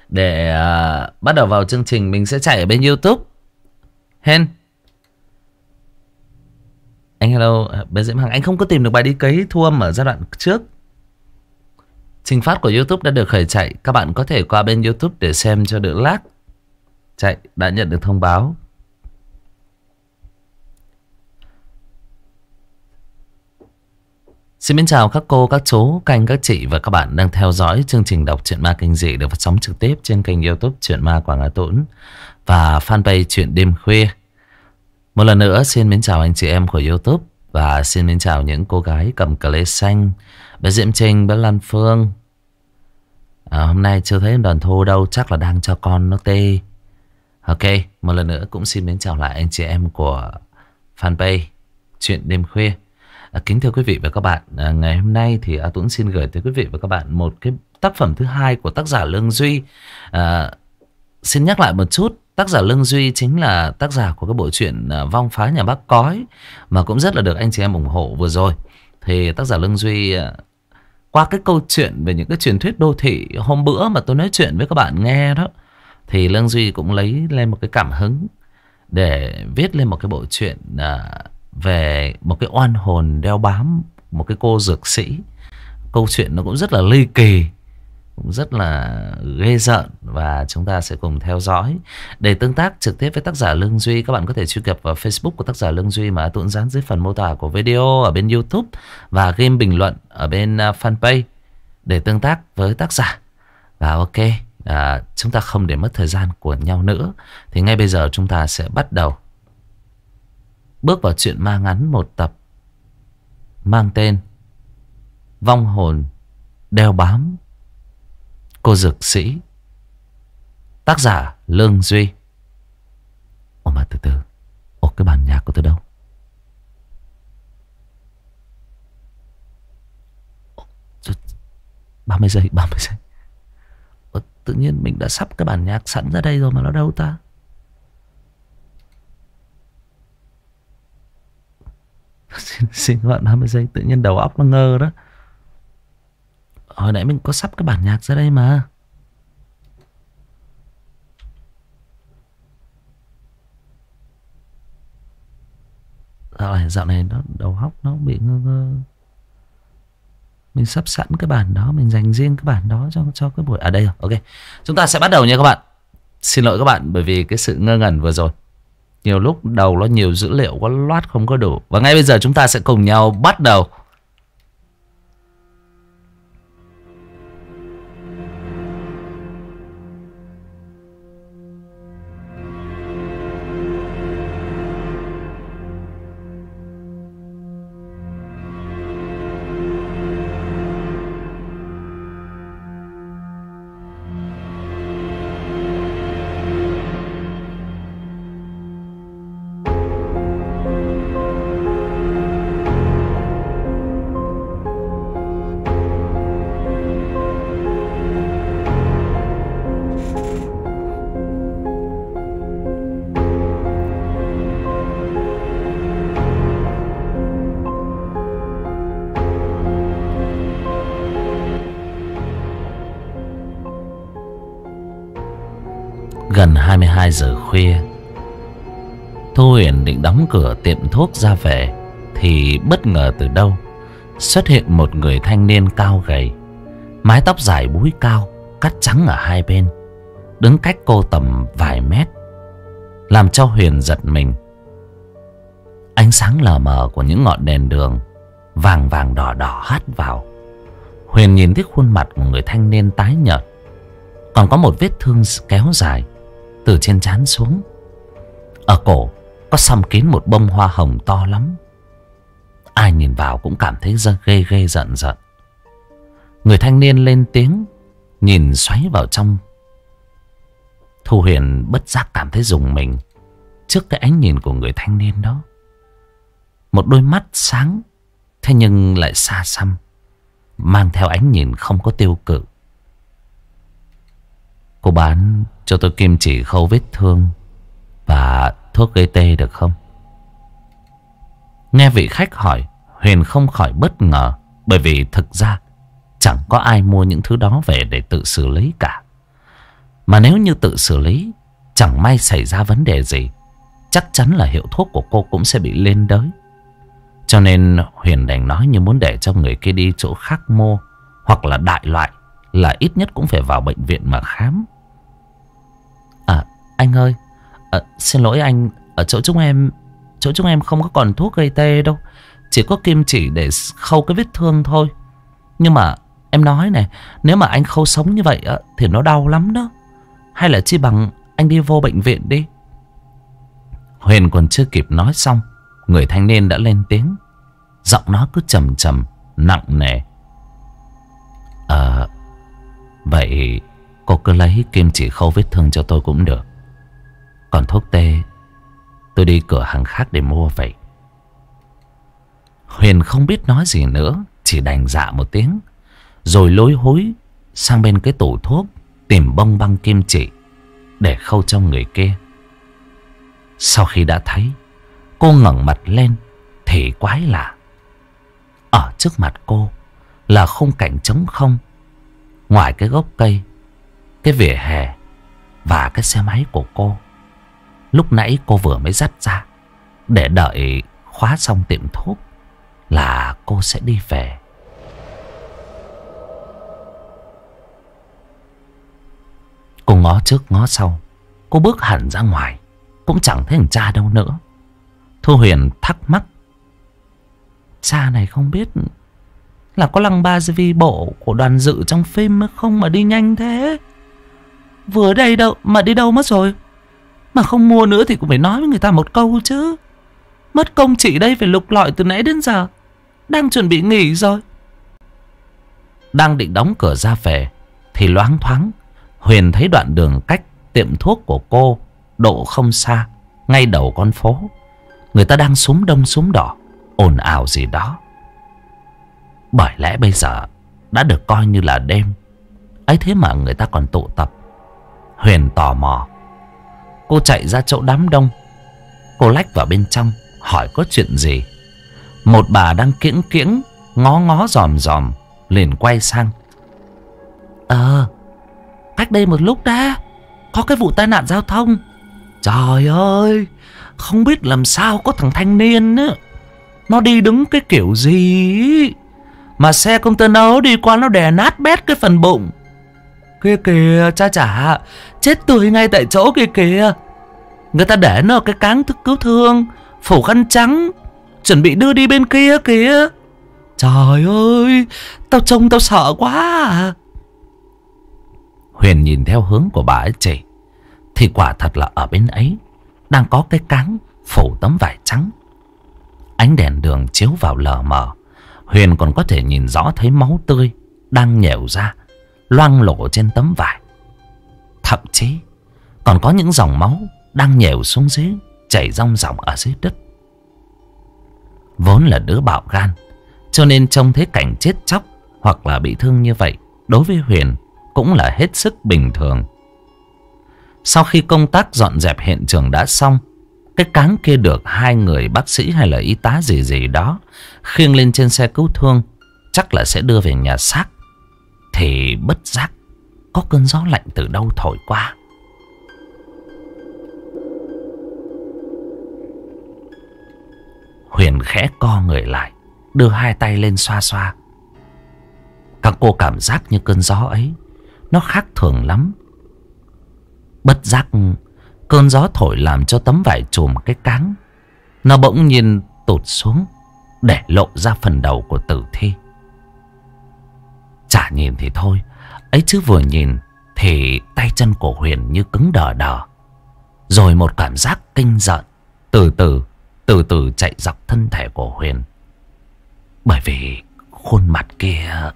Để bắt đầu vào chương trình, mình sẽ chạy ở bên YouTube. Hen, anh hello, bé Diễm Hằng, anh không có tìm được bài đi cấy thu âm ở giai đoạn trước. Trình phát của YouTube đã được khởi chạy. Các bạn có thể qua bên YouTube để xem cho đỡ lag. Chạy, đã nhận được thông báo. Xin mến chào các cô, các chú, các anh, các chị và các bạn đang theo dõi chương trình đọc truyện ma kinh dị được phát sóng trực tiếp trên kênh YouTube Truyện Ma Quảng Hà Tũng và fanpage Truyện Đêm Khuya. Một lần nữa xin mến chào anh chị em của YouTube và xin mến chào những cô gái cầm cờ lê xanh, bé Diễm Trinh, bé Lan Phương. Hôm nay chưa thấy Đoàn Thu đâu, chắc là đang cho con nó tê. Ok, một lần nữa cũng xin mến chào lại anh chị em của fanpage Truyện Đêm Khuya. Kính thưa quý vị và các bạn, ngày hôm nay thì Tuấn xin gửi tới quý vị và các bạn một cái tác phẩm thứ hai của tác giả Lương Duy. Xin nhắc lại một chút, tác giả Lương Duy chính là tác giả của cái bộ truyện Vong Phá Nhà Bác Cói mà cũng rất là được anh chị em ủng hộ vừa rồi. Thì tác giả Lương Duy qua cái câu chuyện về những cái truyền thuyết đô thị hôm bữa mà tôi nói chuyện với các bạn nghe đó, thì Lương Duy cũng lấy lên một cái cảm hứng để viết lên một cái bộ truyện về một cái oan hồn đeo bám một cái cô dược sĩ. Câu chuyện nó cũng rất là ly kỳ, cũng rất là ghê rợn, và chúng ta sẽ cùng theo dõi. Để tương tác trực tiếp với tác giả Lương Duy, các bạn có thể truy cập vào Facebook của tác giả Lương Duy mà Tuấn dán dưới phần mô tả của video ở bên YouTube, và game bình luận ở bên fanpage để tương tác với tác giả. Và ok, chúng ta không để mất thời gian của nhau nữa, thì ngay bây giờ chúng ta sẽ bắt đầu bước vào chuyện ma ngắn một tập mang tên Vong Hồn Đeo Bám Cô Dược Sĩ. Tác giả Lương Duy. Ồ mà từ từ, ồ cái bản nhạc của tôi đâu? 30 giây. Tự nhiên mình đã sắp cái bản nhạc sẵn ra đây rồi mà nó đâu ta? Xin các bạn 30 giây, tự nhiên đầu óc nó ngơ đó. Hồi nãy mình có sắp cái bản nhạc ra đây mà. Dạo này nó đầu óc nó bị ngơ. Mình sắp sẵn cái bản đó, mình dành riêng cái bản đó cho cái buổi. À đây rồi, ok. Chúng ta sẽ bắt đầu nha các bạn. Xin lỗi các bạn bởi vì cái sự ngơ ngẩn vừa rồi. Nhiều lúc đầu nó nhiều dữ liệu quá loát không có đủ. Và ngay bây giờ chúng ta sẽ cùng nhau bắt đầu. Gần 22 giờ khuya, Thu Huyền định đóng cửa tiệm thuốc ra về thì bất ngờ từ đâu xuất hiện một người thanh niên cao gầy, mái tóc dài búi cao, cắt trắng ở hai bên, đứng cách cô tầm vài mét, làm cho Huyền giật mình. Ánh sáng lờ mờ của những ngọn đèn đường vàng vàng đỏ đỏ hắt vào. Huyền nhìn thấy khuôn mặt của người thanh niên tái nhợt, còn có một vết thương kéo dài từ trên trán xuống. Ở cổ có xăm kín một bông hoa hồng to lắm. Ai nhìn vào cũng cảm thấy ghê ghê giận giận. Người thanh niên lên tiếng, nhìn xoáy vào trong. Thu Huyền bất giác cảm thấy rùng mình trước cái ánh nhìn của người thanh niên đó. Một đôi mắt sáng, thế nhưng lại xa xăm, mang theo ánh nhìn không có tiêu cự. Cô bán cho tôi kim chỉ khâu vết thương và thuốc gây tê được không? Nghe vị khách hỏi, Huyền không khỏi bất ngờ, bởi vì thực ra chẳng có ai mua những thứ đó về để tự xử lý cả. Mà nếu như tự xử lý, chẳng may xảy ra vấn đề gì, chắc chắn là hiệu thuốc của cô cũng sẽ bị lên đới. Cho nên Huyền đành nói như muốn để cho người kia đi chỗ khác mua, hoặc là đại loại là ít nhất cũng phải vào bệnh viện mà khám. À anh ơi, xin lỗi anh, ở chỗ chúng em không có còn thuốc gây tê đâu, chỉ có kim chỉ để khâu cái vết thương thôi. Nhưng mà em nói này, nếu mà anh khâu sống như vậy thì nó đau lắm đó. Hay là chi bằng anh đi vô bệnh viện đi. Huyền còn chưa kịp nói xong, người thanh niên đã lên tiếng. Giọng nó cứ trầm trầm, nặng nề. Vậy cô cứ lấy kim chỉ khâu vết thương cho tôi cũng được. Còn thuốc tê tôi đi cửa hàng khác để mua vậy. Huyền không biết nói gì nữa, chỉ đành dạ một tiếng, rồi lối hối sang bên cái tủ thuốc tìm bông băng kim chỉ để khâu cho người kia. Sau khi đã thấy, cô ngẩng mặt lên thì quái lạ. Ở trước mặt cô là khung cảnh trống không. Ngoài cái gốc cây, cái vỉa hè và cái xe máy của cô, lúc nãy cô vừa mới dắt ra để đợi khóa xong tiệm thuốc là cô sẽ đi về. Cô ngó trước ngó sau, cô bước hẳn ra ngoài, cũng chẳng thấy thằng cha đâu nữa. Thu Huyền thắc mắc, cha này không biết là có lăng ba vi bộ của Đoàn Dự trong phim không mà đi nhanh thế. Vừa đây đâu mà đi đâu mất rồi. Mà không mua nữa thì cũng phải nói với người ta một câu chứ. Mất công chị đây phải lục lọi từ nãy đến giờ. Đang chuẩn bị nghỉ rồi. Đang định đóng cửa ra về thì loáng thoáng Huyền thấy đoạn đường cách tiệm thuốc của cô độ không xa, ngay đầu con phố, người ta đang súm đông súm đỏ, ồn ào gì đó. Bởi lẽ bây giờ đã được coi như là đêm, ấy thế mà người ta còn tụ tập. Huyền tò mò, cô chạy ra chỗ đám đông. Cô lách vào bên trong hỏi có chuyện gì. Một bà đang kiễng kiễng ngó ngó dòm dòm liền quay sang. Cách đây một lúc đã có cái vụ tai nạn giao thông. Trời ơi, không biết làm sao có thằng thanh niên á, nó đi đứng cái kiểu gì mà xe container đi qua nó đè nát bét cái phần bụng. Kia kìa, cha chả chết tươi ngay tại chỗ kia kìa. Người ta để nó cái cáng thức cứu thương, phủ khăn trắng, chuẩn bị đưa đi bên kia kìa. Trời ơi, tao trông tao sợ quá à. Huyền nhìn theo hướng của bà ấy chỉ, thì quả thật là ở bên ấy đang có cái cáng phủ tấm vải trắng. Ánh đèn đường chiếu vào lờ mờ, Huyền còn có thể nhìn rõ thấy máu tươi đang nhèo ra, loang lổ trên tấm vải. Thậm chí còn có những dòng máu đang nhèo xuống dưới, chảy ròng ròng ở dưới đất. Vốn là đứa bạo gan, cho nên trông thấy cảnh chết chóc hoặc là bị thương như vậy, đối với Huyền cũng là hết sức bình thường. Sau khi công tác dọn dẹp hiện trường đã xong, cái cáng kia được hai người bác sĩ hay là y tá gì gì đó khiêng lên trên xe cứu thương, chắc là sẽ đưa về nhà xác. Thì bất giác có cơn gió lạnh từ đâu thổi qua. Huyền khẽ co người lại, đưa hai tay lên xoa xoa. Các cô cảm giác như cơn gió ấy nó khác thường lắm. Bất giác cơn gió thổi làm cho tấm vải trùm cái cáng nó bỗng nhiên tụt xuống, để lộ ra phần đầu của tử thi. Chả nhìn thì thôi, ấy chứ vừa nhìn thì tay chân của Huyền như cứng đờ đờ. Rồi một cảm giác kinh rợn từ từ chạy dọc thân thể của Huyền. Bởi vì khuôn mặt kia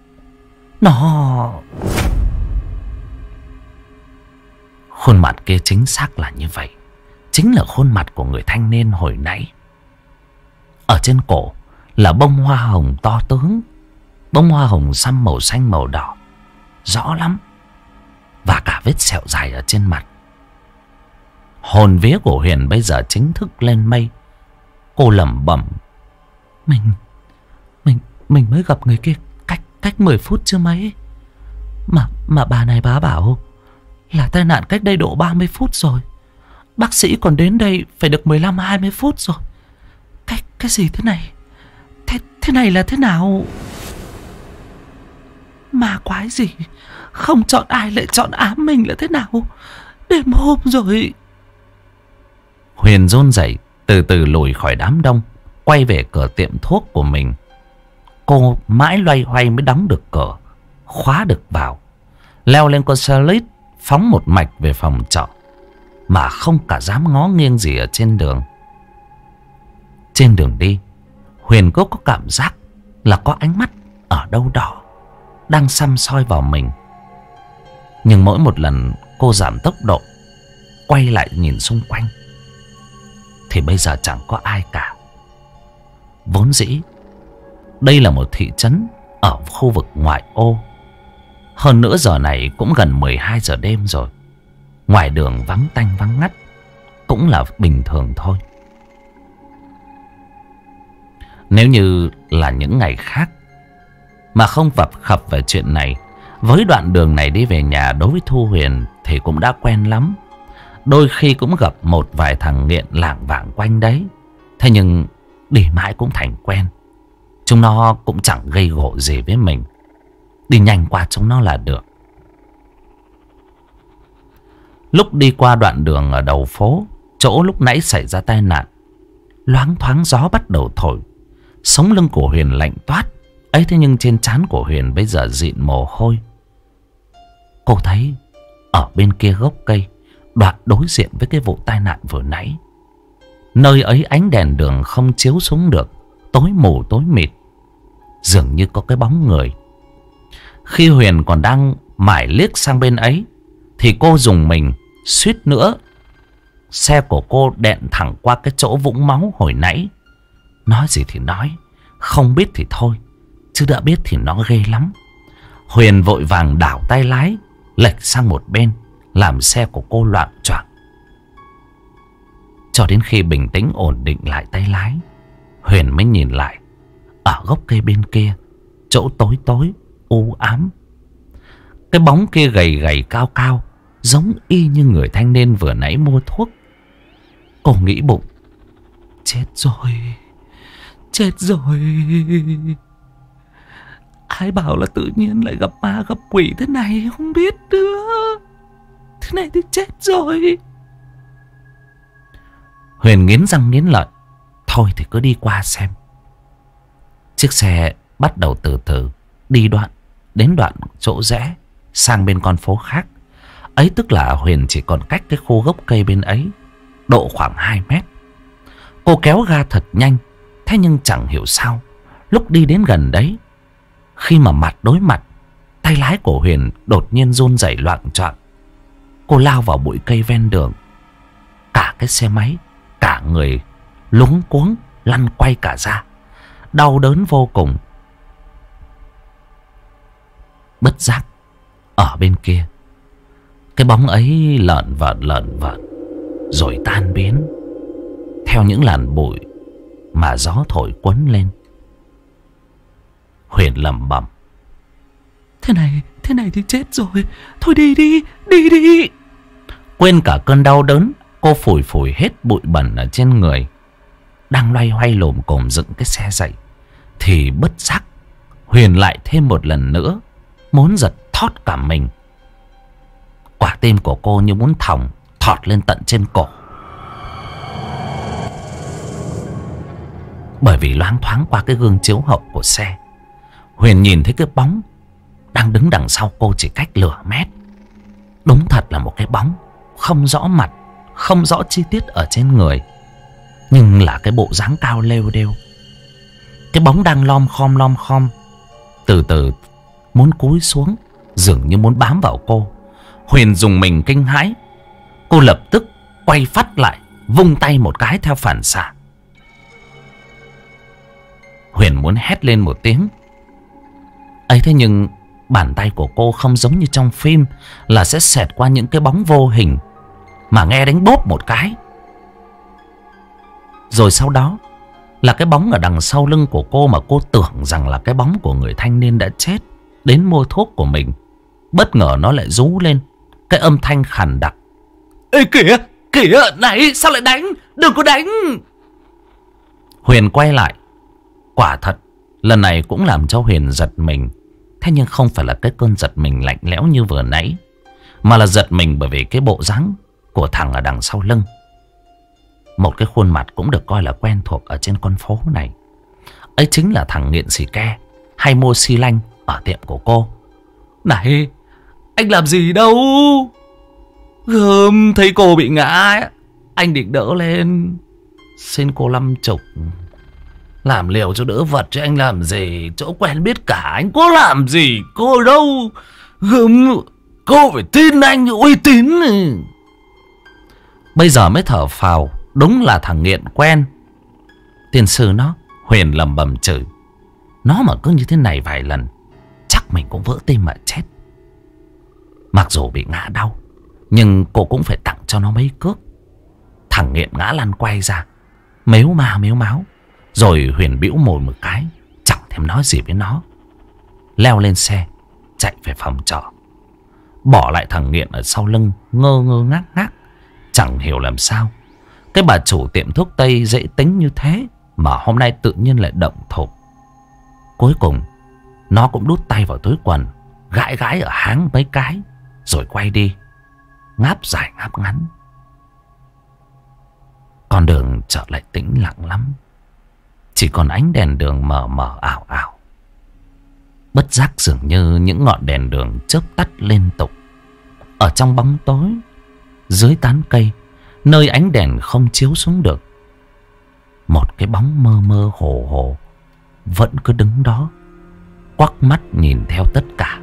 khuôn mặt kia chính xác là như vậy. Chính là khuôn mặt của người thanh niên hồi nãy. Ở trên cổ là bông hoa hồng to tướng, bông hoa hồng xăm màu xanh màu đỏ rõ lắm, và cả vết sẹo dài ở trên mặt. Hồn vía của Huyền bây giờ chính thức lên mây. Cô lẩm bẩm, mình mới gặp người kia cách 10 phút chưa mấy, mà bà này bà bảo Là tai nạn cách đây độ 30 phút rồi. Bác sĩ còn đến đây phải được 15-20 phút rồi. Cái gì thế này? Thế này là thế nào? Ma quái gì? Không chọn ai lại chọn ám mình là thế nào? Đêm hôm rồi. Huyền run rẩy từ từ lùi khỏi đám đông, quay về cửa tiệm thuốc của mình. Cô mãi loay hoay mới đóng được cửa, khóa được vào, leo lên con xe lít phóng một mạch về phòng trọ, mà không cả dám ngó nghiêng gì ở trên đường. Trên đường đi, Huyền có cảm giác là có ánh mắt ở đâu đó đang săm soi vào mình. Nhưng mỗi một lần cô giảm tốc độ, quay lại nhìn xung quanh, thì bây giờ chẳng có ai cả. Vốn dĩ đây là một thị trấn ở khu vực ngoại ô. Hơn nữa giờ này cũng gần 12 giờ đêm rồi. Ngoài đường vắng tanh vắng ngắt cũng là bình thường thôi. Nếu như là những ngày khác mà không vập khập về chuyện này, với đoạn đường này đi về nhà đối với Thu Huyền thì cũng đã quen lắm. Đôi khi cũng gặp một vài thằng nghiện lảng vảng quanh đấy. Thế nhưng đi mãi cũng thành quen. Chúng nó cũng chẳng gây gổ gì với mình. Đi nhanh qua chúng nó là được. Lúc đi qua đoạn đường ở đầu phố, chỗ lúc nãy xảy ra tai nạn, loáng thoáng gió bắt đầu thổi. Sống lưng của Huyền lạnh toát. Ấy thế nhưng trên trán của Huyền bây giờ dịn mồ hôi. Cô thấy ở bên kia gốc cây, đoạn đối diện với cái vụ tai nạn vừa nãy, nơi ấy ánh đèn đường không chiếu xuống được, tối mù tối mịt, dường như có cái bóng người. Khi Huyền còn đang mải liếc sang bên ấy thì cô dùng mình, suýt nữa xe của cô đẹn thẳng qua cái chỗ vũng máu hồi nãy. Nói gì thì nói, không biết thì thôi, chứ đã biết thì nó ghê lắm. Huyền vội vàng đảo tay lái lệch sang một bên, làm xe của cô loạng choạng. Cho đến khi bình tĩnh ổn định lại tay lái, Huyền mới nhìn lại. Ở gốc cây bên kia, chỗ tối tối u ám, cái bóng kia gầy gầy cao cao, giống y như người thanh niên vừa nãy mua thuốc. Cô nghĩ bụng, chết rồi, chết rồi. Ai bảo là tự nhiên lại gặp ma gặp quỷ thế này, không biết nữa. Thế này thì chết rồi. Huyền nghiến răng nghiến lợi, thôi thì cứ đi qua xem. Chiếc xe bắt đầu từ từ đi đến đoạn chỗ rẽ sang bên con phố khác. Ấy tức là Huyền chỉ còn cách cái khu gốc cây bên ấy độ khoảng 2 mét. Cô kéo ga thật nhanh. Thế nhưng chẳng hiểu sao, lúc đi đến gần đấy, khi mà mặt đối mặt, tay lái của Huyền đột nhiên run rẩy loạng choạng. Cô lao vào bụi cây ven đường. Cả cái xe máy, cả người luống cuống lăn quay cả ra, đau đớn vô cùng. Bất giác ở bên kia, cái bóng ấy lợn vợn rồi tan biến theo những làn bụi mà gió thổi quấn lên. Huyền lẩm bẩm, thế này thì chết rồi. Thôi đi đi. Quên cả cơn đau đớn, cô phủi hết bụi bẩn ở trên người, đang loay hoay lồm cồm dựng cái xe dậy, thì bất giác Huyền lại thêm một lần nữa muốn giật thót cả mình. Quả tim của cô như muốn thọt lên tận trên cổ. Bởi vì loáng thoáng qua cái gương chiếu hậu của xe, Huyền nhìn thấy cái bóng đang đứng đằng sau cô chỉ cách nửa mét. Đúng thật là một cái bóng, không rõ mặt, không rõ chi tiết ở trên người, nhưng là cái bộ dáng cao lêu đêu. Cái bóng đang lom khom, từ từ muốn cúi xuống, dường như muốn bám vào cô. Huyền dùng mình kinh hãi. Cô lập tức quay phắt lại, vung tay một cái theo phản xạ. Huyền muốn hét lên một tiếng ấy, thế nhưng bàn tay của cô không giống như trong phim là sẽ xẹt qua những cái bóng vô hình, mà nghe đánh bốp một cái. Rồi sau đó là cái bóng ở đằng sau lưng của cô mà cô tưởng rằng là cái bóng của người thanh niên đã chết đến mua thuốc của mình. Bất ngờ nó lại rú lên, cái âm thanh khàn đặc. Ê kìa, kìa, này, sao lại đánh? Đừng có đánh. Huyền quay lại. Quả thật, lần này cũng làm cho Huyền giật mình. Thế nhưng không phải là cái cơn giật mình lạnh lẽo như vừa nãy, mà là giật mình bởi vì cái bộ dáng của thằng ở đằng sau lưng. Một cái khuôn mặt cũng được coi là quen thuộc ở trên con phố này. Ấy chính là thằng nghiện xì ke hay mua xi lanh ở tiệm của cô. Này, anh làm gì đâu. Gớm, thấy cô bị ngã, anh định đỡ lên. Xin cô 50. Làm liều cho đỡ vật chứ anh làm gì. Chỗ quen biết cả, anh có làm gì cô đâu. Gớm, cô phải tin anh uy tín. Bây giờ mới thở phào. Đúng là thằng nghiện quen. Tiền sư nó. Huyền lầm bầm chửi. Nó mà cứ như thế này vài lần, chắc mình cũng vỡ tim mà chết. Mặc dù bị ngã đau, nhưng cô cũng phải tặng cho nó mấy cước. Thằng nghiện ngã lăn quay ra, mếu ma mếu máu. Rồi Huyền bĩu môi một cái, chẳng thèm nói gì với nó. Leo lên xe, chạy về phòng trọ. Bỏ lại thằng nghiện ở sau lưng, ngơ ngơ ngác ngác. Chẳng hiểu làm sao cái bà chủ tiệm thuốc tây dễ tính như thế mà hôm nay tự nhiên lại động thộp. Cuối cùng nó cũng đút tay vào túi quần, gãi gãi ở háng mấy cái, rồi quay đi, ngáp dài ngáp ngắn. Con đường chợt lại tĩnh lặng lắm. Chỉ còn ánh đèn đường mờ mờ ảo ảo. Bất giác dường như những ngọn đèn đường chớp tắt liên tục. Ở trong bóng tối, dưới tán cây, nơi ánh đèn không chiếu xuống được, một cái bóng mơ mơ hồ hồ vẫn cứ đứng đó, quắc mắt nhìn theo tất cả.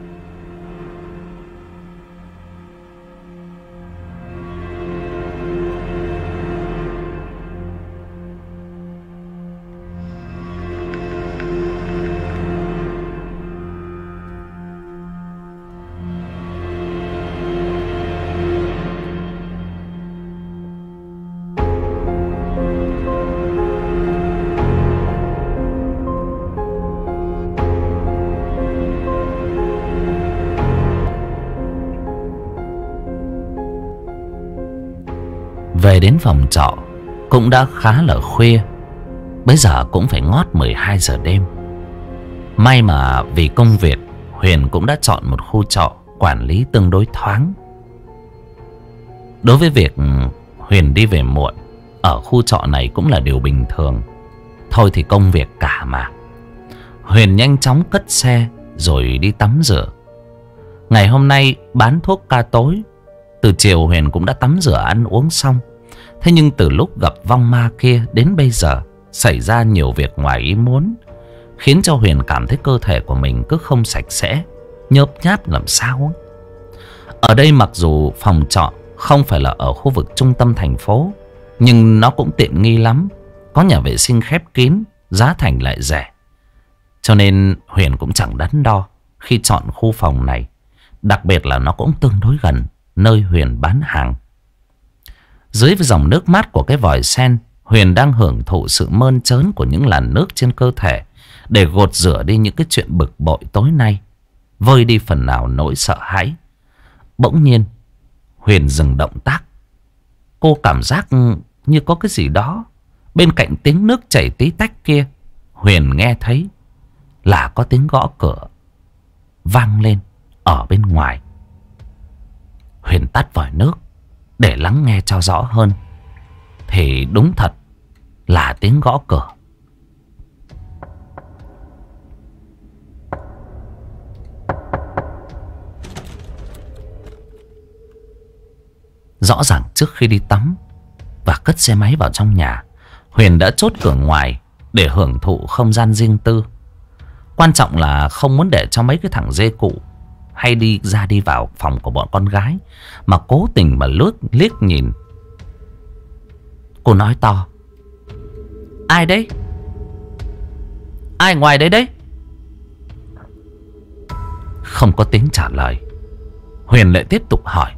Về đến phòng trọ cũng đã khá là khuya. Bây giờ cũng phải ngót 12 giờ đêm. May mà vì công việc, Huyền cũng đã chọn một khu trọ quản lý tương đối thoáng. Đối với việc Huyền đi về muộn ở khu trọ này cũng là điều bình thường. Thôi thì công việc cả mà. Huyền nhanh chóng cất xe rồi đi tắm rửa. Ngày hôm nay bán thuốc ca tối. Từ chiều Huyền cũng đã tắm rửa ăn uống xong. Thế nhưng từ lúc gặp vong ma kia đến bây giờ xảy ra nhiều việc ngoài ý muốn, khiến cho Huyền cảm thấy cơ thể của mình cứ không sạch sẽ, nhớp nháp làm sao. Ở đây mặc dù phòng trọ không phải là ở khu vực trung tâm thành phố, nhưng nó cũng tiện nghi lắm. Có nhà vệ sinh khép kín, giá thành lại rẻ. Cho nên Huyền cũng chẳng đắn đo khi chọn khu phòng này. Đặc biệt là nó cũng tương đối gần nơi Huyền bán hàng. Dưới dòng nước mát của cái vòi sen, Huyền đang hưởng thụ sự mơn trớn của những làn nước trên cơ thể, để gột rửa đi những cái chuyện bực bội tối nay, vơi đi phần nào nỗi sợ hãi. Bỗng nhiên Huyền dừng động tác. Cô cảm giác như có cái gì đó bên cạnh tiếng nước chảy tí tách kia. Huyền nghe thấy là có tiếng gõ cửa vang lên ở bên ngoài. Huyền tắt vòi nước để lắng nghe cho rõ hơn, thì đúng thật là tiếng gõ cửa. Rõ ràng trước khi đi tắm và cất xe máy vào trong nhà, Huyền đã chốt cửa ngoài để hưởng thụ không gian riêng tư. Quan trọng là không muốn để cho mấy cái thằng dê cụ hay đi ra đi vào phòng của bọn con gái mà cố tình mà liếc nhìn. Cô nói to: "Ai đấy? Ai ngoài đấy đấy?" Không có tiếng trả lời. Huyền lại tiếp tục hỏi: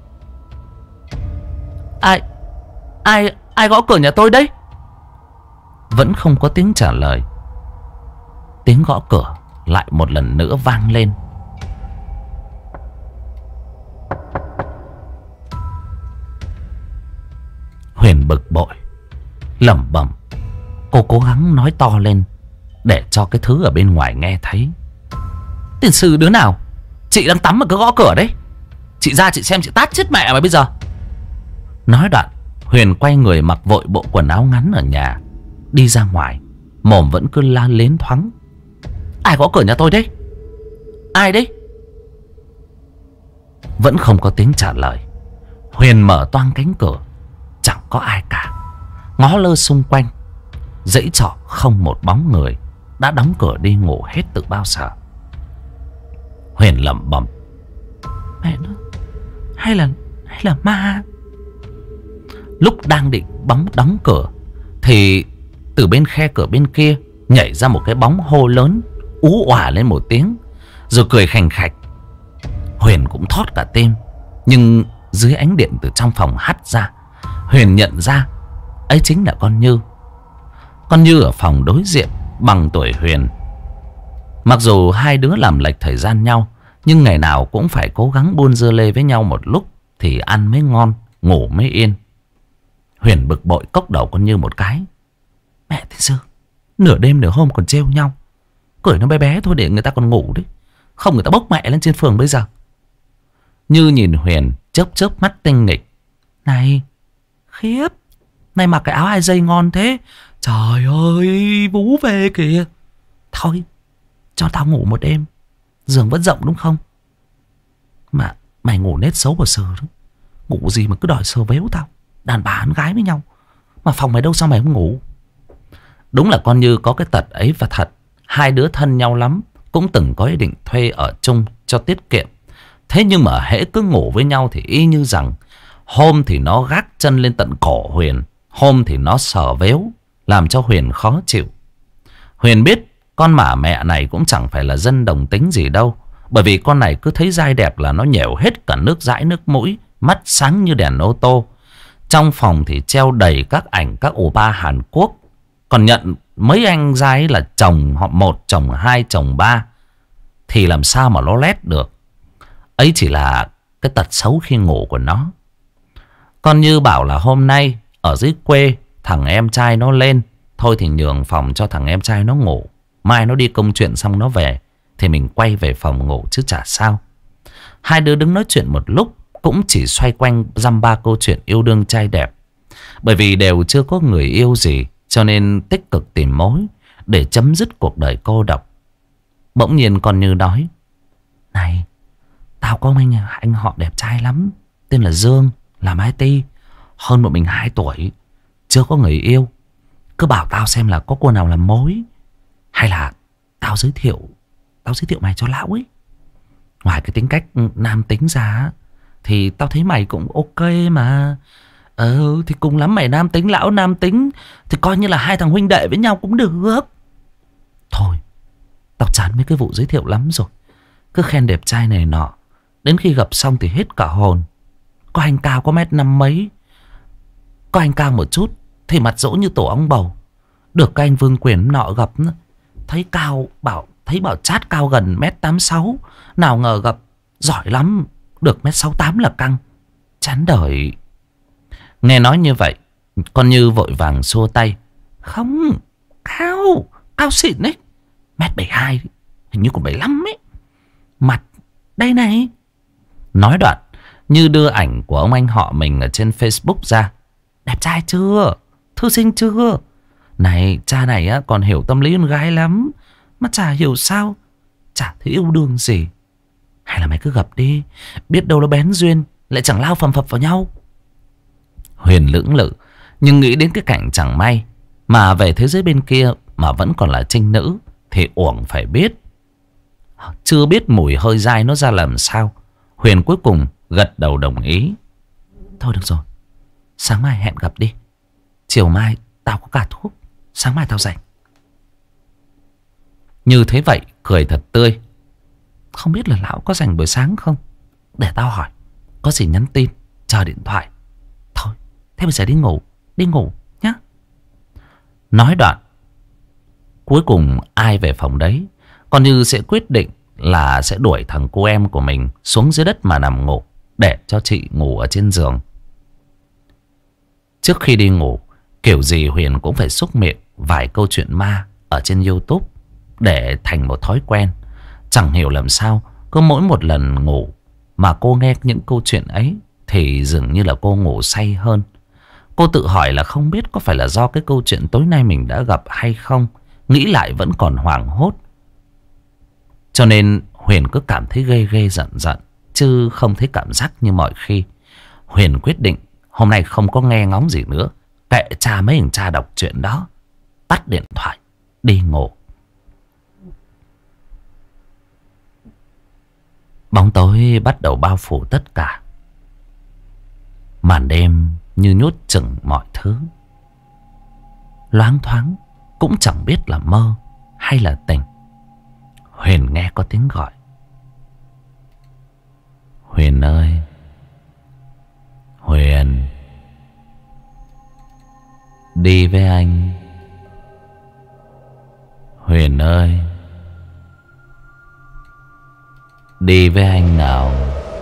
Ai gõ cửa nhà tôi đấy?" Vẫn không có tiếng trả lời. Tiếng gõ cửa lại một lần nữa vang lên. bực bội, lẩm bẩm. Cô cố gắng nói to lên để cho cái thứ ở bên ngoài nghe thấy. Tiền sư đứa nào? Chị đang tắm mà cứ gõ cửa đấy. Chị ra chị xem chị tát chết mẹ mày bây giờ. Nói đoạn, Huyền quay người mặc vội bộ quần áo ngắn ở nhà, đi ra ngoài, mồm vẫn cứ la lến thoáng. Ai gõ cửa nhà tôi đấy? Ai đấy? Vẫn không có tiếng trả lời. Huyền mở toang cánh cửa, chẳng có ai cả. Ngó lơ xung quanh, dãy trọ không một bóng người, đã đóng cửa đi ngủ hết từ bao giờ. Huyền lẩm bẩm. Mẹ nó, hay là ma? Lúc đang định đóng cửa thì từ bên khe cửa bên kia nhảy ra một cái bóng hô lớn, ú òa lên một tiếng, rồi cười khành khạch. Huyền cũng thót cả tim. Nhưng dưới ánh điện từ trong phòng hắt ra, Huyền nhận ra ấy chính là con Như. Con Như ở phòng đối diện, bằng tuổi Huyền. Mặc dù hai đứa làm lệch thời gian nhau, nhưng ngày nào cũng phải cố gắng buôn dưa lê với nhau một lúc thì ăn mới ngon, ngủ mới yên. Huyền bực bội cốc đầu con Như một cái. Mẹ thế sư, nửa đêm nửa hôm còn trêu nhau. Cười nó bé bé thôi để người ta còn ngủ đấy, không người ta bốc mẹ lên trên phường bây giờ. Như nhìn Huyền chớp chớp mắt tinh nghịch. Này, khiếp, này mặc cái áo 2 dây ngon thế. Trời ơi, Vũ về kìa. Thôi, cho tao ngủ một đêm, giường vẫn rộng đúng không? Mà mày ngủ nết xấu vào sờ đó. Ngủ gì mà cứ đòi sờ véo tao. Đàn bà ăn gái với nhau, mà phòng mày đâu sao mày không ngủ? Đúng là con Như có cái tật ấy và thật. Hai đứa thân nhau lắm, cũng từng có ý định thuê ở chung cho tiết kiệm. Thế nhưng mà hễ cứ ngủ với nhau thì y như rằng hôm thì nó gác chân lên tận cổ Huyền, hôm thì nó sờ véo, làm cho Huyền khó chịu. Huyền biết con mả mẹ này cũng chẳng phải là dân đồng tính gì đâu, bởi vì con này cứ thấy dai đẹp là nó nhểu hết cả nước dãi nước mũi, mắt sáng như đèn ô tô. Trong phòng thì treo đầy các ảnh các oppa Hàn Quốc, còn nhận mấy anh dai là chồng họ 1, chồng 2, chồng 3 thì làm sao mà nó lét được. Ấy chỉ là cái tật xấu khi ngủ của nó. Con Như bảo là hôm nay ở dưới quê thằng em trai nó lên, thôi thì nhường phòng cho thằng em trai nó ngủ. Mai nó đi công chuyện xong nó về thì mình quay về phòng ngủ chứ chả sao. Hai đứa đứng nói chuyện một lúc, cũng chỉ xoay quanh dăm ba câu chuyện yêu đương trai đẹp. Bởi vì đều chưa có người yêu gì, cho nên tích cực tìm mối để chấm dứt cuộc đời cô độc. Bỗng nhiên con Như nói. Này, tao có anh họ đẹp trai lắm, tên là Dương, làm IT, hơn bọn mình 2 tuổi, chưa có người yêu. Cứ bảo tao xem là có cô nào làm mối, hay là tao giới thiệu mày cho lão ấy. Ngoài cái tính cách nam tính ra thì tao thấy mày cũng ok mà. Thì cùng lắm mày nam tính, lão nam tính, thì coi như là 2 thằng huynh đệ với nhau cũng được. Thôi, tao chán mấy cái vụ giới thiệu lắm rồi. Cứ khen đẹp trai này nọ, đến khi gặp xong thì hết cả hồn. Có anh cao có 1m50 mấy, có anh cao một chút thì mặt dỗ như tổ ong bầu. Được cái anh Vương Quyền nọ gặp, thấy bảo chát cao gần 1m86. Nào ngờ gặp giỏi lắm, được 1m68 là căng. Chán đời. Nghe nói như vậy, con Như vội vàng xua tay. Không, cao xịn đấy, 1m72, hình như còn 75 ấy. Mặt đây này. Nói đoạn, Như đưa ảnh của ông anh họ mình ở trên Facebook ra. Đẹp trai chưa? Thư sinh chưa? Này, cha này á, còn hiểu tâm lý con gái lắm, mà chả hiểu sao chả thấy yêu đương gì. Hay là mày cứ gặp đi, biết đâu nó bén duyên, lại chẳng lao phầm phập vào nhau. Huyền lưỡng lự, nhưng nghĩ đến cái cảnh chẳng may mà về thế giới bên kia mà vẫn còn là trinh nữ thì uổng phải biết. Chưa biết mùi hơi dai nó ra làm sao, Huyền cuối cùng gật đầu đồng ý. Thôi được rồi, sáng mai hẹn gặp đi. Chiều mai tao có cả thuốc, sáng mai tao rảnh. Như thế vậy cười thật tươi. Không biết là lão có rảnh buổi sáng không? Để tao hỏi, có gì nhắn tin, chờ điện thoại. Thôi, thế bây giờ đi ngủ nhá. Nói đoạn, cuối cùng ai về phòng đấy. Còn Như sẽ quyết định là sẽ đuổi thằng cô em của mình xuống dưới đất mà nằm ngủ, để cho chị ngủ ở trên giường. Trước khi đi ngủ, kiểu gì Huyền cũng phải xúc miệng vài câu chuyện ma ở trên YouTube để thành một thói quen. Chẳng hiểu làm sao, cứ mỗi một lần ngủ mà cô nghe những câu chuyện ấy thì dường như là cô ngủ say hơn. Cô tự hỏi là không biết có phải là do cái câu chuyện tối nay mình đã gặp hay không. Nghĩ lại vẫn còn hoảng hốt. Cho nên Huyền cứ cảm thấy ghê ghê giận giận, chứ không thấy cảm giác như mọi khi. Huyền quyết định hôm nay không có nghe ngóng gì nữa. Kệ cha mấy thằng cha đọc chuyện đó. Tắt điện thoại, đi ngủ. Bóng tối bắt đầu bao phủ tất cả. Màn đêm như nhốt chừng mọi thứ. Loáng thoáng cũng chẳng biết là mơ hay là tỉnh. Huyền nghe có tiếng gọi. Huyền ơi! Huyền! Đi với anh. Huyền ơi! Đi với anh nào.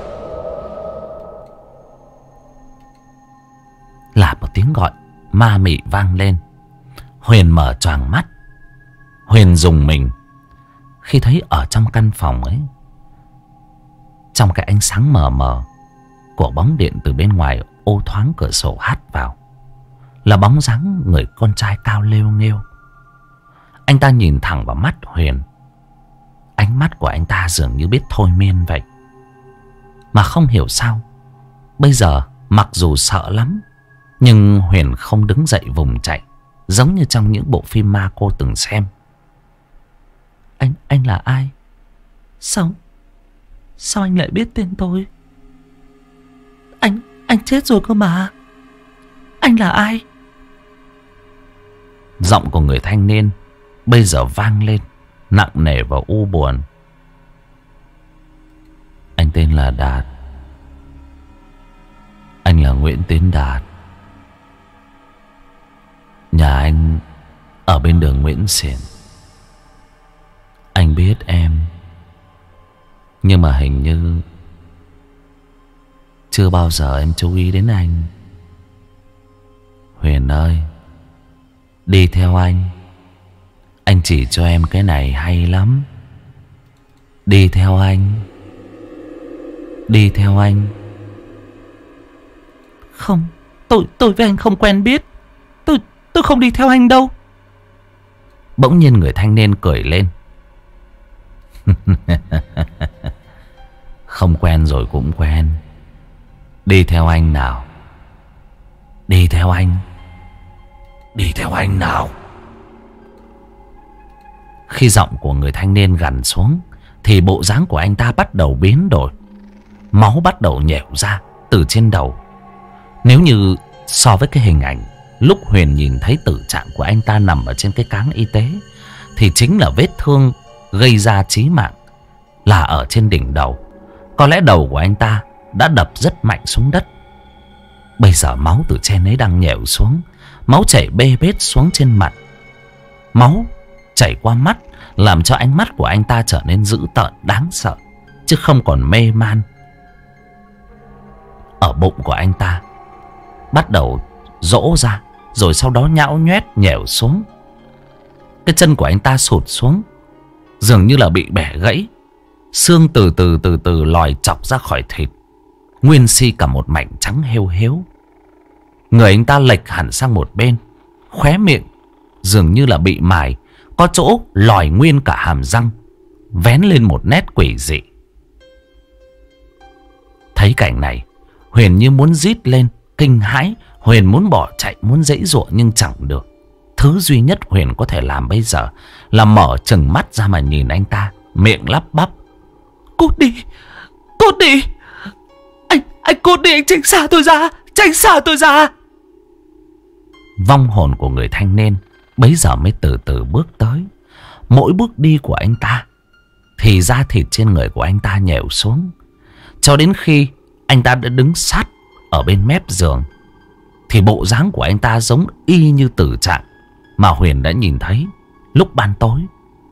Là một tiếng gọi ma mị vang lên. Huyền mở choàng mắt. Huyền rùng mình khi thấy ở trong căn phòng ấy, trong cái ánh sáng mờ mờ của bóng điện từ bên ngoài ô thoáng cửa sổ hắt vào, là bóng dáng người con trai cao lêu nghêu. Anh ta nhìn thẳng vào mắt Huyền. Ánh mắt của anh ta dường như biết thôi miên vậy. Mà không hiểu sao bây giờ mặc dù sợ lắm, nhưng Huyền không đứng dậy vùng chạy giống như trong những bộ phim ma cô từng xem. Anh là ai? Sao anh lại biết tên tôi? Anh chết rồi cơ mà. Anh là ai? Giọng của người thanh niên bây giờ vang lên nặng nề và u buồn. Anh tên là Đạt. Anh là Nguyễn Tiến Đạt. Nhà anh ở bên đường Nguyễn Xiển. Anh biết em, nhưng mà hình như chưa bao giờ em chú ý đến anh. Huyền ơi, đi theo anh. Anh chỉ cho em cái này hay lắm. Đi theo anh. Đi theo anh. Không, tôi với anh không quen biết. Tôi không đi theo anh đâu. Bỗng nhiên người thanh niên cười lên. Không quen rồi cũng quen. Đi theo anh nào. Đi theo anh. Đi theo anh nào. Khi giọng của người thanh niên gằn xuống thì bộ dáng của anh ta bắt đầu biến đổi. Máu bắt đầu nhẻo ra từ trên đầu. Nếu như so với cái hình ảnh lúc Huyền nhìn thấy tử trạng của anh ta nằm ở trên cái cáng y tế, thì chính là vết thương gây ra chí mạng là ở trên đỉnh đầu. Có lẽ đầu của anh ta đã đập rất mạnh xuống đất. Bây giờ máu từ trên ấy đang nhèo xuống. Máu chảy bê bết xuống trên mặt. Máu chảy qua mắt làm cho ánh mắt của anh ta trở nên dữ tợn đáng sợ, chứ không còn mê man. Ở bụng của anh ta bắt đầu rỗ ra, rồi sau đó nhão nhoét nhèo xuống. Cái chân của anh ta sụt xuống, dường như là bị bẻ gãy. Xương từ từ lòi chọc ra khỏi thịt, nguyên si cả một mảnh trắng hêu hếu. Người anh ta lệch hẳn sang một bên, khóe miệng dường như là bị mài, có chỗ lòi nguyên cả hàm răng, vén lên một nét quỷ dị. Thấy cảnh này, Huyền như muốn rít lên, kinh hãi. Huyền muốn bỏ chạy, muốn giãy giụa nhưng chẳng được. Thứ duy nhất Huyền có thể làm bây giờ là mở trừng mắt ra mà nhìn anh ta, miệng lắp bắp. Cút đi, cút đi. Anh cút đi, anh tránh xa tôi ra, tránh xa tôi ra. Vong hồn của người thanh niên bấy giờ mới từ từ bước tới. Mỗi bước đi của anh ta thì da thịt trên người của anh ta nhèo xuống, cho đến khi anh ta đã đứng sát ở bên mép giường thì bộ dáng của anh ta giống y như tử trạng mà Huyền đã nhìn thấy lúc ban tối.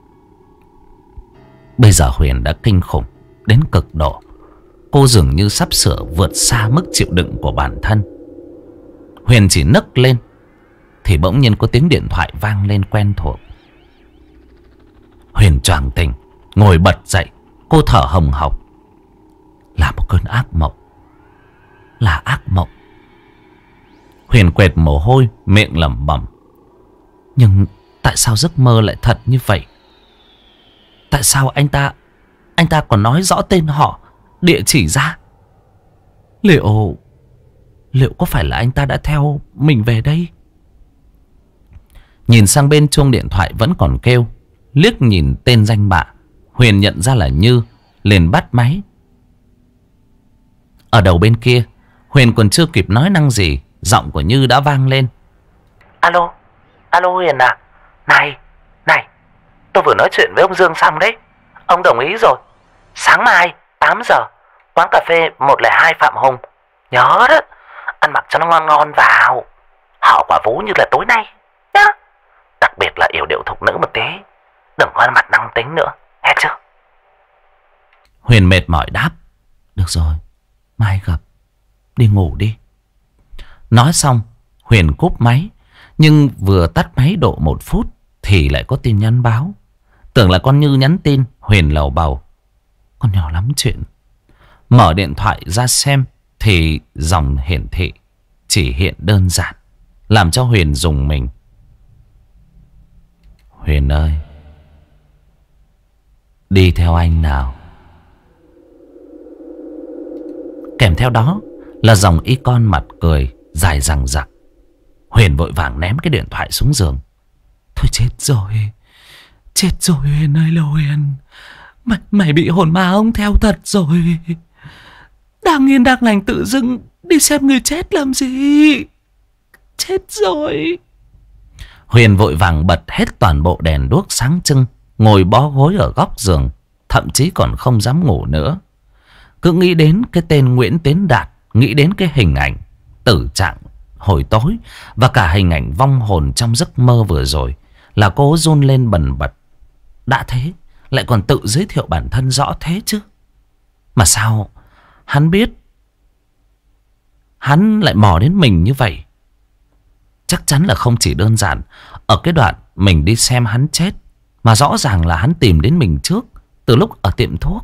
Bây giờ Huyền đã kinh khủng đến cực độ. Cô dường như sắp sửa vượt xa mức chịu đựng của bản thân. Huyền chỉ nấc lên thì bỗng nhiên có tiếng điện thoại vang lên quen thuộc. Huyền choàng tỉnh, ngồi bật dậy. Cô thở hồng hộc. Là một cơn ác mộng. Là ác mộng. Huyền quệt mồ hôi, miệng lẩm bẩm. Nhưng tại sao giấc mơ lại thật như vậy? Tại sao anh ta còn nói rõ tên họ, địa chỉ ra? Liệu có phải là anh ta đã theo mình về đây? Nhìn sang bên chuông điện thoại vẫn còn kêu. Liếc nhìn tên danh bạ, Huyền nhận ra là Như, liền bắt máy. Ở đầu bên kia, Huyền còn chưa kịp nói năng gì, giọng của Như đã vang lên. Alo, alo Huyền à? Này, tôi vừa nói chuyện với ông Dương xong đấy. Ông đồng ý rồi. Sáng mai 8 giờ, quán cà phê 102 Phạm Hùng. Nhớ đó, ăn mặc cho nó ngon ngon vào. Họ quả vú như là tối nay nhá. Đặc biệt là yểu điệu thục nữ một tí, đừng có ăn mặt năng tính nữa, nghe chưa? Huyền mệt mỏi đáp. Được rồi, mai gặp. Đi ngủ đi. Nói xong, Huyền cúp máy. Nhưng vừa tắt máy độ 1 phút thì lại có tin nhắn báo. Tưởng là con Như nhắn tin. Huyền lầu bầu. Con nhỏ lắm chuyện. Mở điện thoại ra xem thì dòng hiển thị chỉ hiện đơn giản, làm cho Huyền rùng mình. Huyền ơi, đi theo anh nào. Kèm theo đó là dòng icon mặt cười dài dằng dặc. Huyền vội vàng ném cái điện thoại xuống giường. Thôi chết rồi. Chết rồi Huyền ơi là Huyền. Mày bị hồn ma ông theo thật rồi. Đang yên đang lành tự dưng đi xem người chết làm gì. Chết rồi. Huyền vội vàng bật hết toàn bộ đèn đuốc sáng trưng, ngồi bó gối ở góc giường, thậm chí còn không dám ngủ nữa. Cứ nghĩ đến cái tên Nguyễn Tiến Đạt, nghĩ đến cái hình ảnh tử trạng hồi tối và cả hình ảnh vong hồn trong giấc mơ vừa rồi là cô run lên bần bật. Đã thế lại còn tự giới thiệu bản thân rõ thế chứ. Mà sao hắn biết hắn lại mò đến mình như vậy? Chắc chắn là không chỉ đơn giản ở cái đoạn mình đi xem hắn chết, mà rõ ràng là hắn tìm đến mình trước từ lúc ở tiệm thuốc.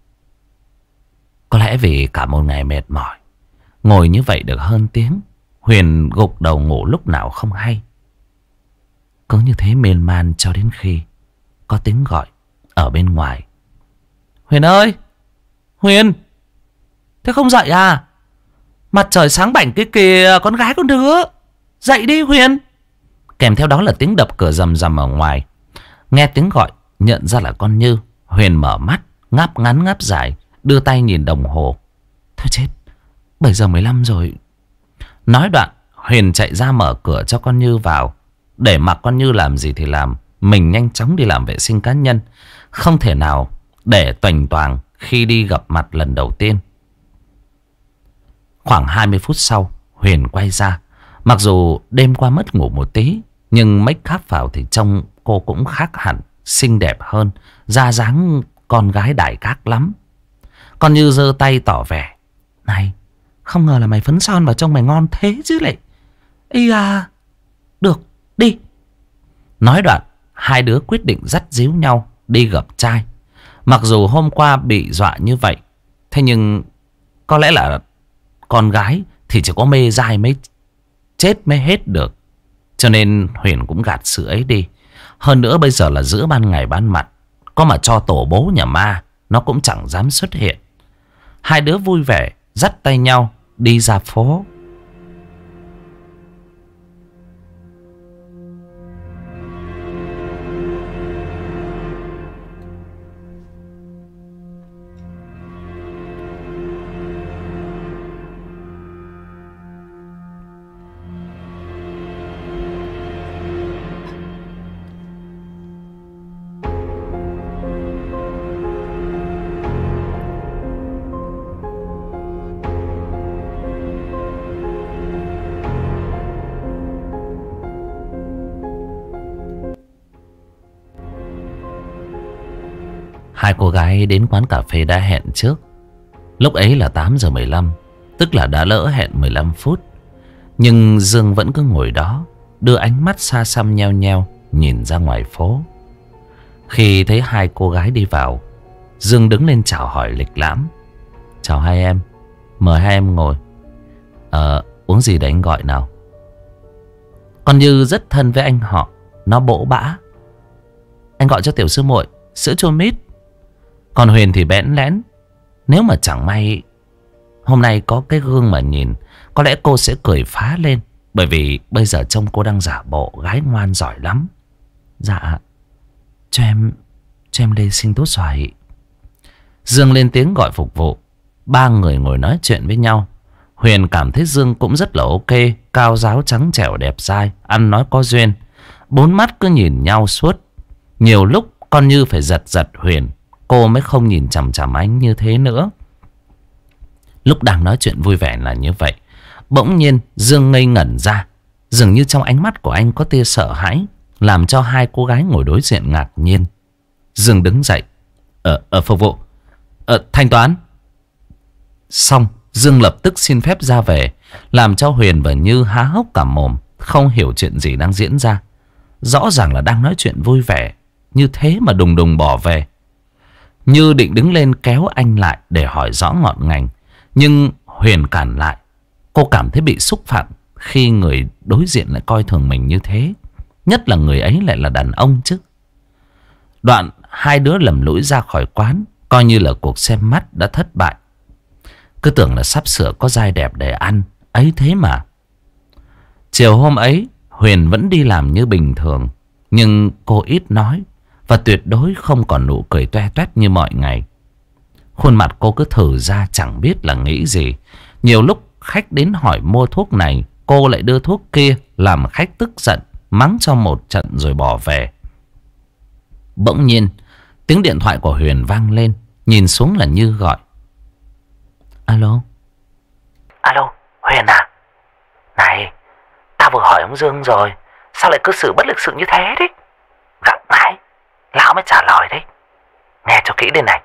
Có lẽ vì cả một ngày mệt mỏi, ngồi như vậy được hơn tiếng, Huyền gục đầu ngủ lúc nào không hay. Cứ như thế miên man cho đến khi có tiếng gọi ở bên ngoài. Huyền ơi! Huyền! Thế không dậy à? Mặt trời sáng bảnh kia kìa con gái con đứa. Dậy đi Huyền! Kèm theo đó là tiếng đập cửa rầm rầm ở ngoài. Nghe tiếng gọi nhận ra là con Như. Huyền mở mắt, ngáp ngắn ngáp dài, đưa tay nhìn đồng hồ. Thôi chết, 7 giờ 15 rồi. Nói đoạn, Huyền chạy ra mở cửa cho con Như vào. Để mặc con Như làm gì thì làm, mình nhanh chóng đi làm vệ sinh cá nhân. Không thể nào để toành toàng khi đi gặp mặt lần đầu tiên. Khoảng 20 phút sau, Huyền quay ra. Mặc dù đêm qua mất ngủ một tí, nhưng make up vào thì trông cô cũng khác hẳn, xinh đẹp hơn, da dáng con gái đại cát lắm. Con Như giơ tay tỏ vẻ. Này, không ngờ là mày phấn son vào trông mày ngon thế chứ lại. Ây à, được, đi. Nói đoạn, hai đứa quyết định dắt díu nhau đi gặp trai. Mặc dù hôm qua bị dọa như vậy, thế nhưng có lẽ là con gái thì chỉ có mê dai mới chết mới hết được. Cho nên Huyền cũng gạt sự ấy đi. Hơn nữa bây giờ là giữa ban ngày ban mặt, có mà cho tổ bố nhà ma nó cũng chẳng dám xuất hiện. Hai đứa vui vẻ dắt tay nhau đi ra phố. Hai cô gái đến quán cà phê đã hẹn trước. Lúc ấy là 8 giờ 15, tức là đã lỡ hẹn 15 phút. Nhưng Dương vẫn cứ ngồi đó, đưa ánh mắt xa xăm nheo nheo nhìn ra ngoài phố. Khi thấy hai cô gái đi vào, Dương đứng lên chào hỏi lịch lãm. Chào hai em, mời hai em ngồi. Uống gì để anh gọi nào? Con Như rất thân với anh họ, nó bỗ bã. Anh gọi cho tiểu sư muội sữa chua mít. Còn Huyền thì bẽn lẽn. Nếu mà chẳng may hôm nay có cái gương mà nhìn, có lẽ cô sẽ cười phá lên. Bởi vì bây giờ trông cô đang giả bộ gái ngoan giỏi lắm. Dạ, cho em ly sinh tố xoài. Dương lên tiếng gọi phục vụ. Ba người ngồi nói chuyện với nhau. Huyền cảm thấy Dương cũng rất là ok, cao ráo trắng trẻo đẹp dai, ăn nói có duyên. Bốn mắt cứ nhìn nhau suốt. Nhiều lúc con Như phải giật giật Huyền, cô mới không nhìn chằm chằm anh như thế nữa. Lúc đang nói chuyện vui vẻ là như vậy, bỗng nhiên Dương ngây ngẩn ra. Dường như trong ánh mắt của anh có tia sợ hãi, làm cho hai cô gái ngồi đối diện ngạc nhiên. Dương đứng dậy. Phục vụ. Thanh toán. Xong, Dương lập tức xin phép ra về, làm cho Huyền và Như há hốc cả mồm, không hiểu chuyện gì đang diễn ra. Rõ ràng là đang nói chuyện vui vẻ, như thế mà đùng đùng bỏ về. Như định đứng lên kéo anh lại để hỏi rõ ngọn ngành, nhưng Huyền cản lại. Cô cảm thấy bị xúc phạm khi người đối diện lại coi thường mình như thế. Nhất là người ấy lại là đàn ông chứ. Đoạn hai đứa lầm lũi ra khỏi quán, coi như là cuộc xem mắt đã thất bại. Cứ tưởng là sắp sửa có giai đẹp để ăn, ấy thế mà. Chiều hôm ấy Huyền vẫn đi làm như bình thường, nhưng cô ít nói và tuyệt đối không còn nụ cười toe toét như mọi ngày. Khuôn mặt cô cứ thử ra chẳng biết là nghĩ gì. Nhiều lúc khách đến hỏi mua thuốc này, cô lại đưa thuốc kia, làm khách tức giận, mắng cho một trận rồi bỏ về. Bỗng nhiên tiếng điện thoại của Huyền vang lên. Nhìn xuống là Như gọi. Alo. Alo, Huyền à? Này, tao vừa hỏi ông Dương rồi, sao lại cư xử bất lịch sự như thế đấy? Gặp mãi lão mới trả lời đấy. Nghe cho kỹ đây này.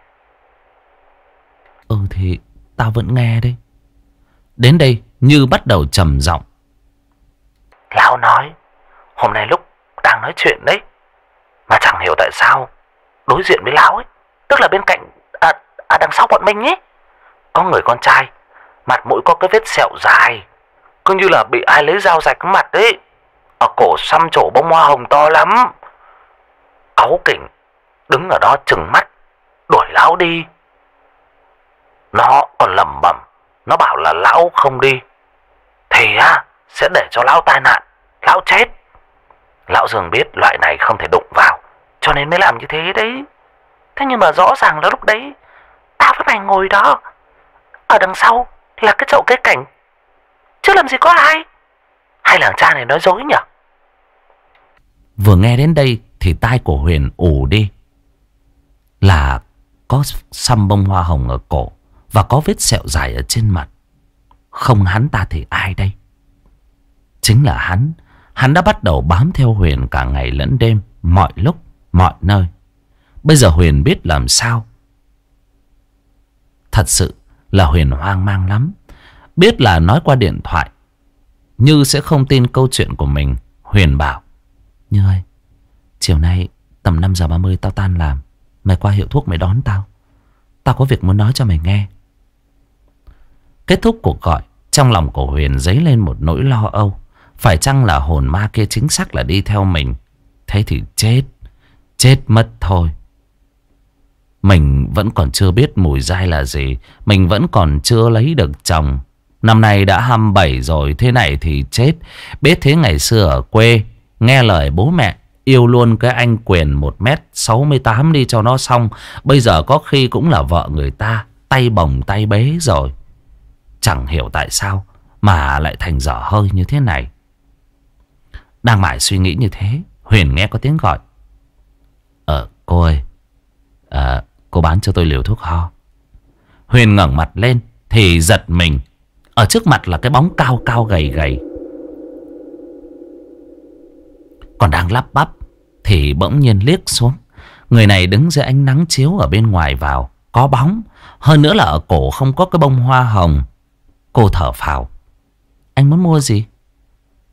Thì tao vẫn nghe đấy. Đến đây Như bắt đầu trầm giọng. Lão nói hôm nay lúc đang nói chuyện đấy, mà chẳng hiểu tại sao đối diện với lão ấy, tức là bên cạnh đằng sau bọn mình ấy, có người con trai, mặt mũi có cái vết sẹo dài, cứ như là bị ai lấy dao rạch cái mặt đấy. Ở cổ xăm trổ bông hoa hồng to lắm. Cáu kỉnh đứng ở đó trừng mắt đuổi lão đi. Nó còn lẩm bẩm, nó bảo là lão không đi thì sẽ để cho lão tai nạn, lão chết. Lão Dương biết loại này không thể đụng vào, cho nên mới làm như thế đấy. Thế nhưng mà rõ ràng là lúc đấy tao với mày ngồi đó, ở đằng sau là cái chậu cây cảnh, chứ làm gì có ai. Hay là thằng cha này nói dối nhỉ? Vừa nghe đến đây thì tai của Huyền ù đi. Là có xăm bông hoa hồng ở cổ và có vết sẹo dài ở trên mặt. Không hắn ta thì ai đây? Chính là hắn. Hắn đã bắt đầu bám theo Huyền cả ngày lẫn đêm, mọi lúc, mọi nơi. Bây giờ Huyền biết làm sao. Thật sự là Huyền hoang mang lắm. Biết là nói qua điện thoại Như sẽ không tin câu chuyện của mình. Huyền bảo: Như ơi, chiều nay tầm 5:30 tao tan làm, mày qua hiệu thuốc mày đón tao. Tao có việc muốn nói cho mày nghe. Kết thúc cuộc gọi, trong lòng của Huyền dấy lên một nỗi lo âu. Phải chăng là hồn ma kia chính xác là đi theo mình? Thế thì chết mất thôi. Mình vẫn còn chưa biết mùi dai là gì. Mình vẫn còn chưa lấy được chồng. Năm nay đã 27 rồi, thế này thì chết. Biết thế ngày xưa ở quê, nghe lời bố mẹ, yêu luôn cái anh Quyền 1m68 đi cho nó xong. Bây giờ có khi cũng là vợ người ta, tay bồng tay bế rồi. Chẳng hiểu tại sao mà lại thành dở hơi như thế này. Đang mải suy nghĩ như thế, Huyền nghe có tiếng gọi. Cô ơi, cô bán cho tôi liều thuốc ho. Huyền ngẩng mặt lên thì giật mình. Ở trước mặt là cái bóng cao cao gầy gầy. Còn đang lắp bắp thì bỗng nhiên liếc xuống. Người này đứng dưới ánh nắng chiếu ở bên ngoài vào, có bóng. Hơn nữa là ở cổ không có cái bông hoa hồng. Cô thở phào. Anh muốn mua gì?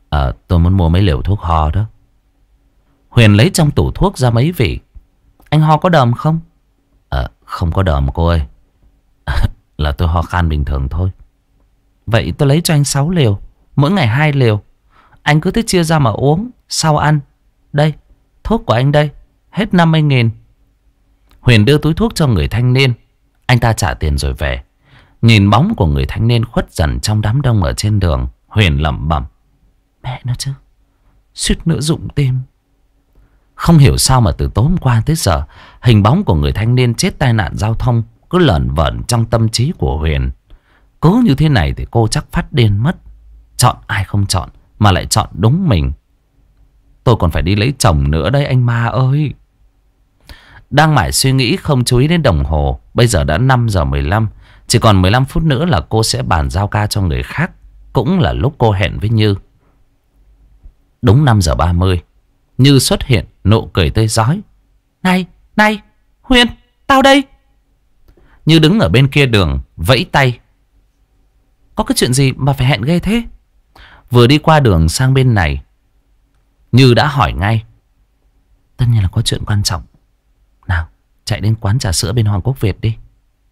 Tôi muốn mua mấy liều thuốc ho đó. Huyền lấy trong tủ thuốc ra mấy vị. Anh ho có đờm không? Không có đờm cô ơi. Là tôi ho khan bình thường thôi. Vậy tôi lấy cho anh 6 liều, mỗi ngày 2 liều. Anh cứ thích chia ra mà uống, sau ăn. Đây, thuốc của anh đây, hết 50.000. Huyền đưa túi thuốc cho người thanh niên. Anh ta trả tiền rồi về. Nhìn bóng của người thanh niên khuất dần trong đám đông ở trên đường, Huyền lẩm bẩm: mẹ nó chứ, suýt nữa rụng tim. Không hiểu sao mà từ tối hôm qua tới giờ, hình bóng của người thanh niên chết tai nạn giao thông cứ lởn vởn trong tâm trí của Huyền. Cứ như thế này thì cô chắc phát điên mất. Chọn ai không chọn, mà lại chọn đúng mình. Tôi còn phải đi lấy chồng nữa đây anh Ma ơi. Đang mải suy nghĩ không chú ý đến đồng hồ. Bây giờ đã 5 giờ 15. Chỉ còn 15 phút nữa là cô sẽ bàn giao ca cho người khác. Cũng là lúc cô hẹn với Như. Đúng 5 giờ 30, Như xuất hiện, nụ cười tươi rói. Này Huyền, tao đây. Như đứng ở bên kia đường vẫy tay. Có cái chuyện gì mà phải hẹn ghê thế? Vừa đi qua đường sang bên này, Như đã hỏi ngay. Tất nhiên là có chuyện quan trọng. Nào, chạy đến quán trà sữa bên Hoàng Quốc Việt đi.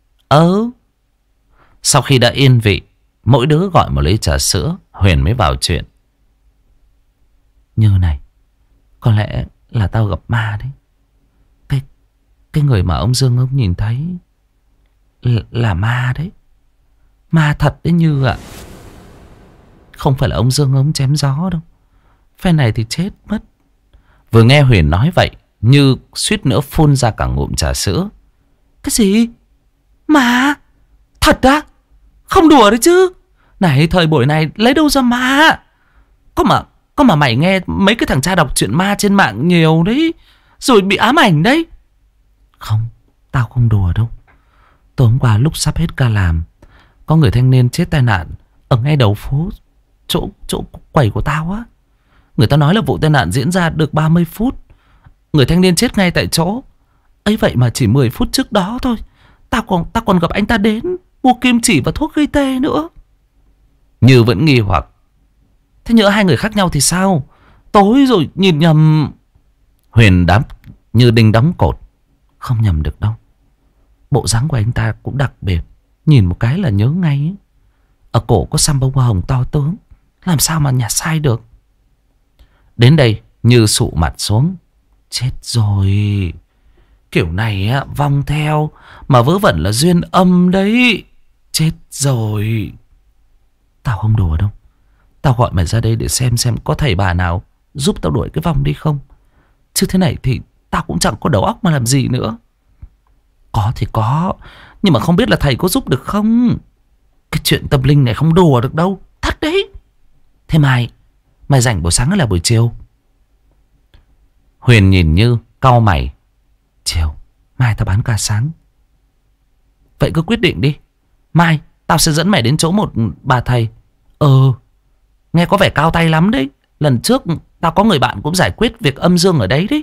Sau khi đã yên vị, mỗi đứa gọi một ly trà sữa, Huyền mới vào chuyện. Như này, có lẽ là tao gặp ma đấy. Cái người mà ông Dương ông nhìn thấy là ma đấy. Ma thật đấy Như ạ. Không phải là ông Dương ông chém gió đâu. Phe này thì chết mất. Vừa nghe Huyền nói vậy, Như suýt nữa phun ra cả ngụm trà sữa. Cái gì? Ma? Thật á? Không đùa đấy chứ. Này, thời buổi này lấy đâu ra ma? Có mà mày nghe mấy cái thằng cha đọc chuyện ma trên mạng nhiều đấy, rồi bị ám ảnh đấy. Không, tao không đùa đâu. Tối hôm qua lúc sắp hết ca làm, có người thanh niên chết tai nạn ở ngay đầu phố, chỗ quầy của tao á. Người ta nói là vụ tai nạn diễn ra được 30 phút, người thanh niên chết ngay tại chỗ. Ấy vậy mà chỉ 10 phút trước đó thôi, tao còn gặp anh ta đến mua kim chỉ và thuốc gây tê nữa. Như vẫn nghi hoặc. Thế nhỡ hai người khác nhau thì sao? Tối rồi nhìn nhầm. Huyền đáp như đinh đóng cột. Không nhầm được đâu. Bộ dáng của anh ta cũng đặc biệt, nhìn một cái là nhớ ngay ấy. Ở cổ có xăm bông hoa hồng to tướng, làm sao mà nhặt sai được. Đến đây Như sụ mặt xuống. Chết rồi. Kiểu này á, vong theo mà vớ vẩn là duyên âm đấy. Chết rồi. Tao không đùa đâu. Tao gọi mày ra đây để xem có thầy bà nào giúp tao đuổi cái vong đi không. Chứ thế này thì tao cũng chẳng có đầu óc mà làm gì nữa. Có thì có, nhưng mà không biết là thầy có giúp được không. Cái chuyện tâm linh này không đùa được đâu. Thật đấy. Thế mày rảnh buổi sáng hay là buổi chiều? Huyền nhìn Như cau mày. Chiều, mai tao bán ca sáng. Vậy cứ quyết định đi. Mai tao sẽ dẫn mày đến chỗ một bà thầy. Nghe có vẻ cao tay lắm đấy. Lần trước tao có người bạn cũng giải quyết việc âm dương ở đấy đấy.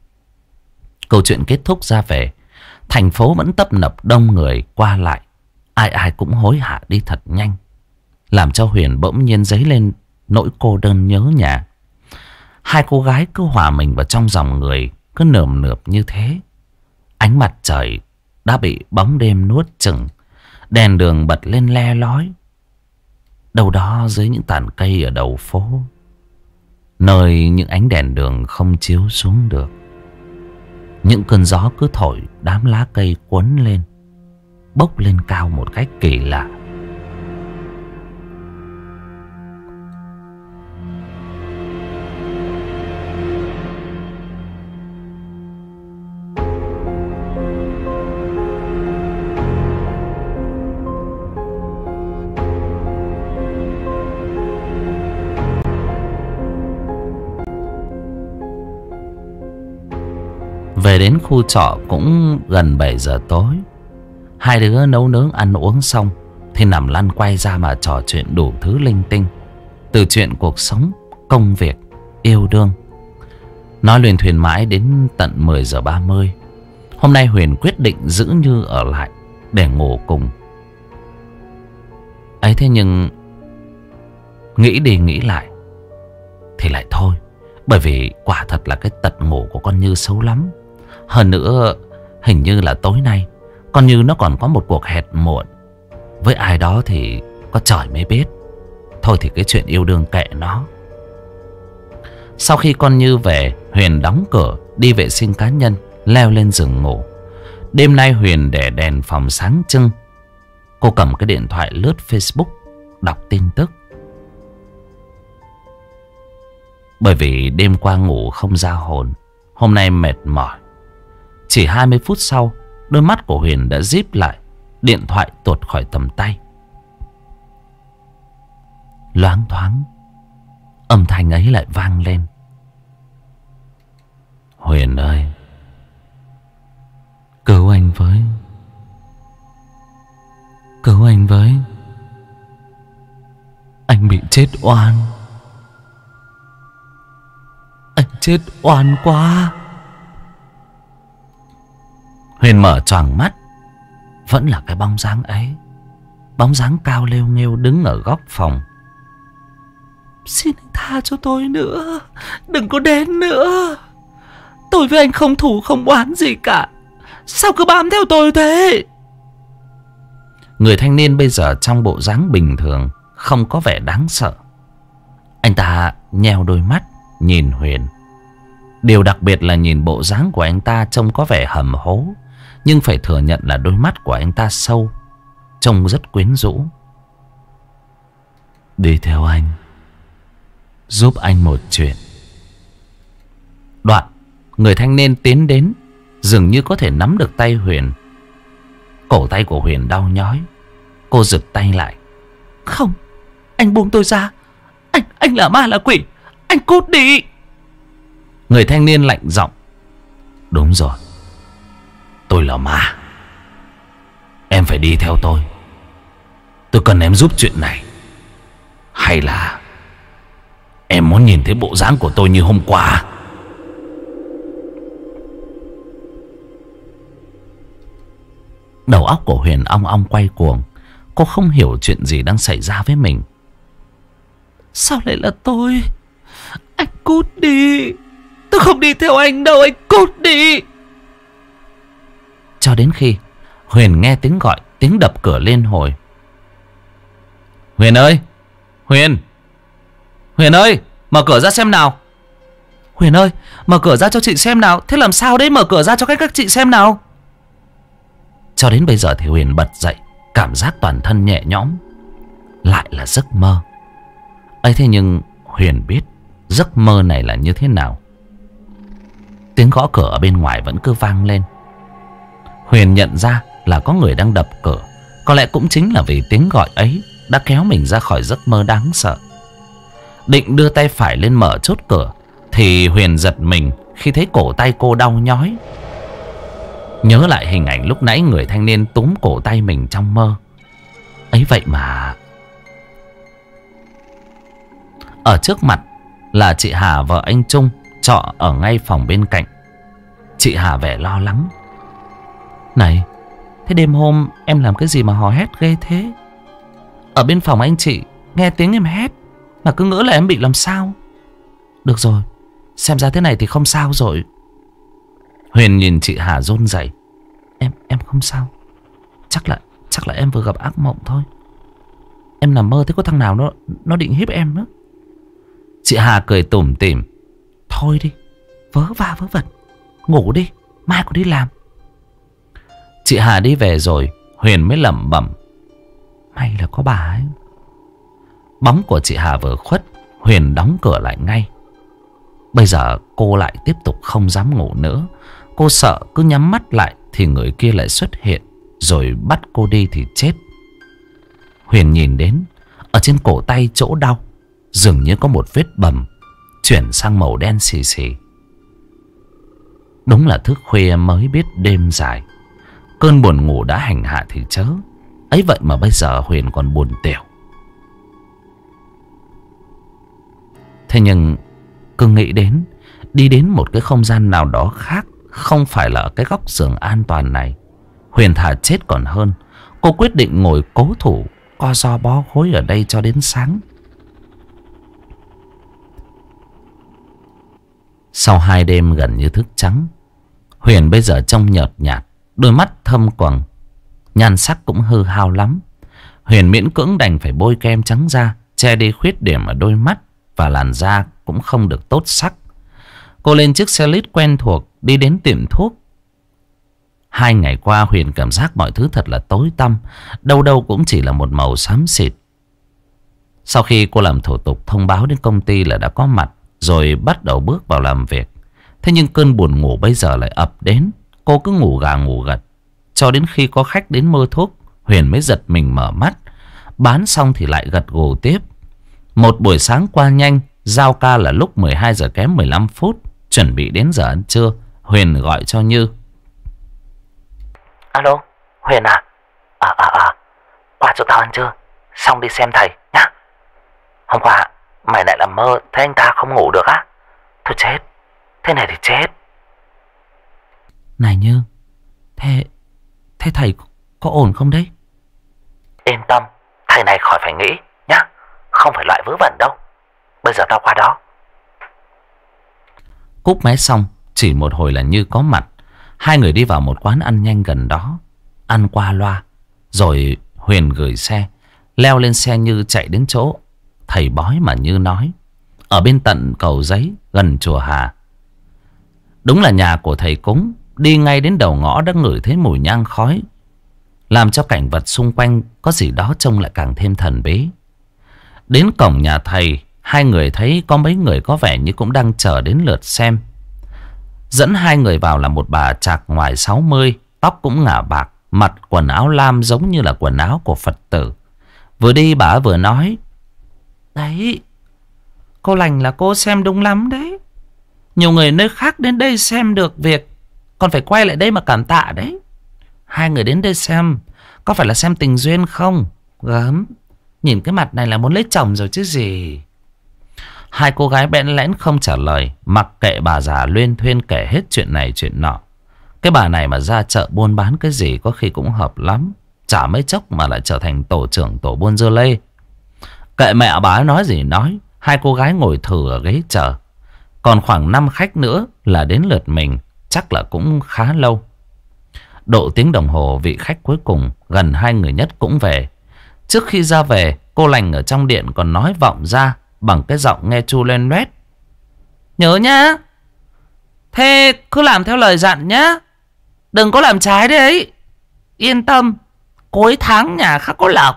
Câu chuyện kết thúc ra về. Thành phố vẫn tấp nập đông người qua lại. Ai cũng hối hả đi thật nhanh, làm cho Huyền bỗng nhiên dấy lên nỗi cô đơn nhớ nhà. Hai cô gái cứ hòa mình vào trong dòng người, cứ nườm nượp như thế. Ánh mặt trời đã bị bóng đêm nuốt chửng. Đèn đường bật lên le lói. Đâu đó dưới những tàn cây ở đầu phố, nơi những ánh đèn đường không chiếu xuống được, những cơn gió cứ thổi đám lá cây cuốn lên, bốc lên cao một cách kỳ lạ. Về đến khu trọ cũng gần 7 giờ tối. Hai đứa nấu nướng ăn uống xong thì nằm lăn quay ra mà trò chuyện đủ thứ linh tinh. Từ chuyện cuộc sống, công việc, yêu đương. Nói luyên thuyền mãi đến tận 10 giờ 30. Hôm nay Huyền quyết định giữ Như ở lại để ngủ cùng. Ấy thế nhưng nghĩ đi nghĩ lại, thì lại thôi. Bởi vì quả thật là cái tật ngủ của con Như xấu lắm. Hơn nữa hình như là tối nay con Như nó còn có một cuộc hẹn muộn với ai đó thì có trời mới biết. Thôi thì cái chuyện yêu đương kệ nó. Sau khi con Như về, Huyền đóng cửa, đi vệ sinh cá nhân, leo lên giường ngủ. Đêm nay Huyền để đèn phòng sáng trưng. Cô cầm cái điện thoại lướt Facebook, đọc tin tức. Bởi vì đêm qua ngủ không ra hồn, hôm nay mệt mỏi. Chỉ 20 phút sau, đôi mắt của Huyền đã díp lại, điện thoại tuột khỏi tầm tay. Loáng thoáng, âm thanh ấy lại vang lên. Huyền ơi, cứu anh với. Cứu anh với. Anh bị chết oan. Anh chết oan quá. Huyền mở choàng mắt. Vẫn là cái bóng dáng ấy. Bóng dáng cao lêu nghêu đứng ở góc phòng. Xin anh tha cho tôi nữa. Đừng có đến nữa. Tôi với anh không thù không oán gì cả. Sao cứ bám theo tôi thế? Người thanh niên bây giờ trong bộ dáng bình thường, không có vẻ đáng sợ. Anh ta nheo đôi mắt nhìn Huyền. Điều đặc biệt là nhìn bộ dáng của anh ta trông có vẻ hầm hố. Nhưng phải thừa nhận là đôi mắt của anh ta sâu, trông rất quyến rũ. Đi theo anh, giúp anh một chuyện. Đoạn người thanh niên tiến đến, dường như có thể nắm được tay Huyền. Cổ tay của Huyền đau nhói. Cô giật tay lại. Không, anh buông tôi ra. Anh là ma là quỷ. Anh cút đi. Người thanh niên lạnh giọng. Đúng rồi, tôi là ma. Em phải đi theo tôi. Tôi cần em giúp chuyện này. Hay là em muốn nhìn thấy bộ dáng của tôi như hôm qua? Đầu óc của Huyền ong ong quay cuồng. Cô không hiểu chuyện gì đang xảy ra với mình. Sao lại là tôi? Anh cút đi. Tôi không đi theo anh đâu. Anh cút đi. Cho đến khi Huyền nghe tiếng gọi, tiếng đập cửa lên hồi. Huyền ơi, Huyền, Huyền ơi, mở cửa ra xem nào. Huyền ơi, mở cửa ra cho chị xem nào. Thế làm sao đấy, mở cửa ra cho các chị xem nào. Cho đến bây giờ thì Huyền bật dậy, cảm giác toàn thân nhẹ nhõm. Lại là giấc mơ ấy. Thế nhưng Huyền biết giấc mơ này là như thế nào. Tiếng gõ cửa ở bên ngoài vẫn cứ vang lên. Huyền nhận ra là có người đang đập cửa. Có lẽ cũng chính là vì tiếng gọi ấy đã kéo mình ra khỏi giấc mơ đáng sợ. Định đưa tay phải lên mở chốt cửa thì Huyền giật mình khi thấy cổ tay cô đau nhói. Nhớ lại hình ảnh lúc nãy người thanh niên túm cổ tay mình trong mơ ấy vậy mà. Ở trước mặt là chị Hà, vợ anh Trung, trọ ở ngay phòng bên cạnh. Chị Hà vẻ lo lắng. Này, thế đêm hôm em làm cái gì mà hò hét ghê thế? Ở bên phòng anh chị nghe tiếng em hét mà cứ ngỡ là em bị làm sao. Được rồi, xem ra thế này thì không sao rồi. Huyền nhìn chị Hà run rẩy. Em không sao. Chắc là em vừa gặp ác mộng thôi. Em nằm mơ thấy có thằng nào nó định hiếp em đó. Chị Hà cười tủm tỉm. Thôi đi, vớ va vớ vẩn, ngủ đi, mai còn đi làm. Chị Hà đi về rồi, Huyền mới lẩm bẩm. May là có bà ấy. Bóng của chị Hà vừa khuất, Huyền đóng cửa lại ngay. Bây giờ cô lại tiếp tục không dám ngủ nữa. Cô sợ cứ nhắm mắt lại thì người kia lại xuất hiện, rồi bắt cô đi thì chết. Huyền nhìn đến, ở trên cổ tay chỗ đau dường như có một vết bầm chuyển sang màu đen xì xì. Đúng là thức khuya mới biết đêm dài. Cơn buồn ngủ đã hành hạ thì chớ. Ấy vậy mà bây giờ Huyền còn buồn tẻo. Thế nhưng cứ nghĩ đến đi đến một cái không gian nào đó khác, không phải là ở cái góc giường an toàn này, Huyền thà chết còn hơn. Cô quyết định ngồi cố thủ co ro bó gối ở đây cho đến sáng. Sau 2 đêm gần như thức trắng, Huyền bây giờ trông nhợt nhạt, đôi mắt thâm quầng, nhan sắc cũng hư hao lắm. Huyền miễn cưỡng đành phải bôi kem trắng da che đi khuyết điểm ở đôi mắt, và làn da cũng không được tốt sắc. Cô lên chiếc xe lít quen thuộc đi đến tiệm thuốc. 2 ngày qua Huyền cảm giác mọi thứ thật là tối tăm, đâu đâu cũng chỉ là một màu xám xịt. Sau khi cô làm thủ tục thông báo đến công ty là đã có mặt, rồi bắt đầu bước vào làm việc. Thế nhưng cơn buồn ngủ bây giờ lại ập đến. Cô cứ ngủ gà ngủ gật, cho đến khi có khách đến mua thuốc, Huyền mới giật mình mở mắt. Bán xong thì lại gật gù tiếp. Một buổi sáng qua nhanh, giao ca là lúc 12 giờ kém 15 phút. Chuẩn bị đến giờ ăn trưa, Huyền gọi cho Như. Alo, Huyền à? Qua chỗ tao ăn trưa, xong đi xem thầy nhá. Hôm qua mày lại làm mơ thấy anh ta không ngủ được á? Thôi chết, thế này thì chết. Này Như, thế thầy có ổn không đấy? Yên tâm, thầy này khỏi phải nghĩ nhá. Không phải loại vớ vẩn đâu. Bây giờ tao qua đó. Cúp máy xong, chỉ một hồi là Như có mặt. 2 người đi vào một quán ăn nhanh gần đó, ăn qua loa. Rồi Huyền gửi xe, leo lên xe Như chạy đến chỗ thầy bói mà Như nói, ở bên tận Cầu Giấy gần chùa Hà. Đúng là nhà của thầy cúng. Đi ngay đến đầu ngõ đã ngửi thấy mùi nhang khói, làm cho cảnh vật xung quanh có gì đó trông lại càng thêm thần bí. Đến cổng nhà thầy, 2 người thấy có mấy người có vẻ như cũng đang chờ đến lượt xem. Dẫn 2 người vào là một bà chạc ngoài 60, tóc cũng ngả bạc, mặc quần áo lam giống như là quần áo của Phật tử. Vừa đi bà vừa nói: Đấy, cô Lành là cô xem đúng lắm đấy. Nhiều người nơi khác đến đây xem được việc, còn phải quay lại đây mà cảm tạ đấy. 2 người đến đây xem, có phải là xem tình duyên không? Gớm, nhìn cái mặt này là muốn lấy chồng rồi chứ gì. 2 cô gái bẽn lẽn không trả lời, mặc kệ bà già luyên thuyên kể hết chuyện này chuyện nọ. Cái bà này mà ra chợ buôn bán cái gì có khi cũng hợp lắm, chả mấy chốc mà lại trở thành tổ trưởng tổ buôn dưa lê. Kệ mẹ bà ấy nói gì nói, 2 cô gái ngồi thử ở ghế chờ. Còn khoảng 5 khách nữa là đến lượt mình, chắc là cũng khá lâu. Độ tiếng đồng hồ vị khách cuối cùng, gần 2 người nhất cũng về. Trước khi ra về, cô Lành ở trong điện còn nói vọng ra bằng cái giọng nghe chu lên loét: Nhớ nhá, thế cứ làm theo lời dặn nhá, đừng có làm trái đấy. Yên tâm, cuối tháng nhà khác có lộc.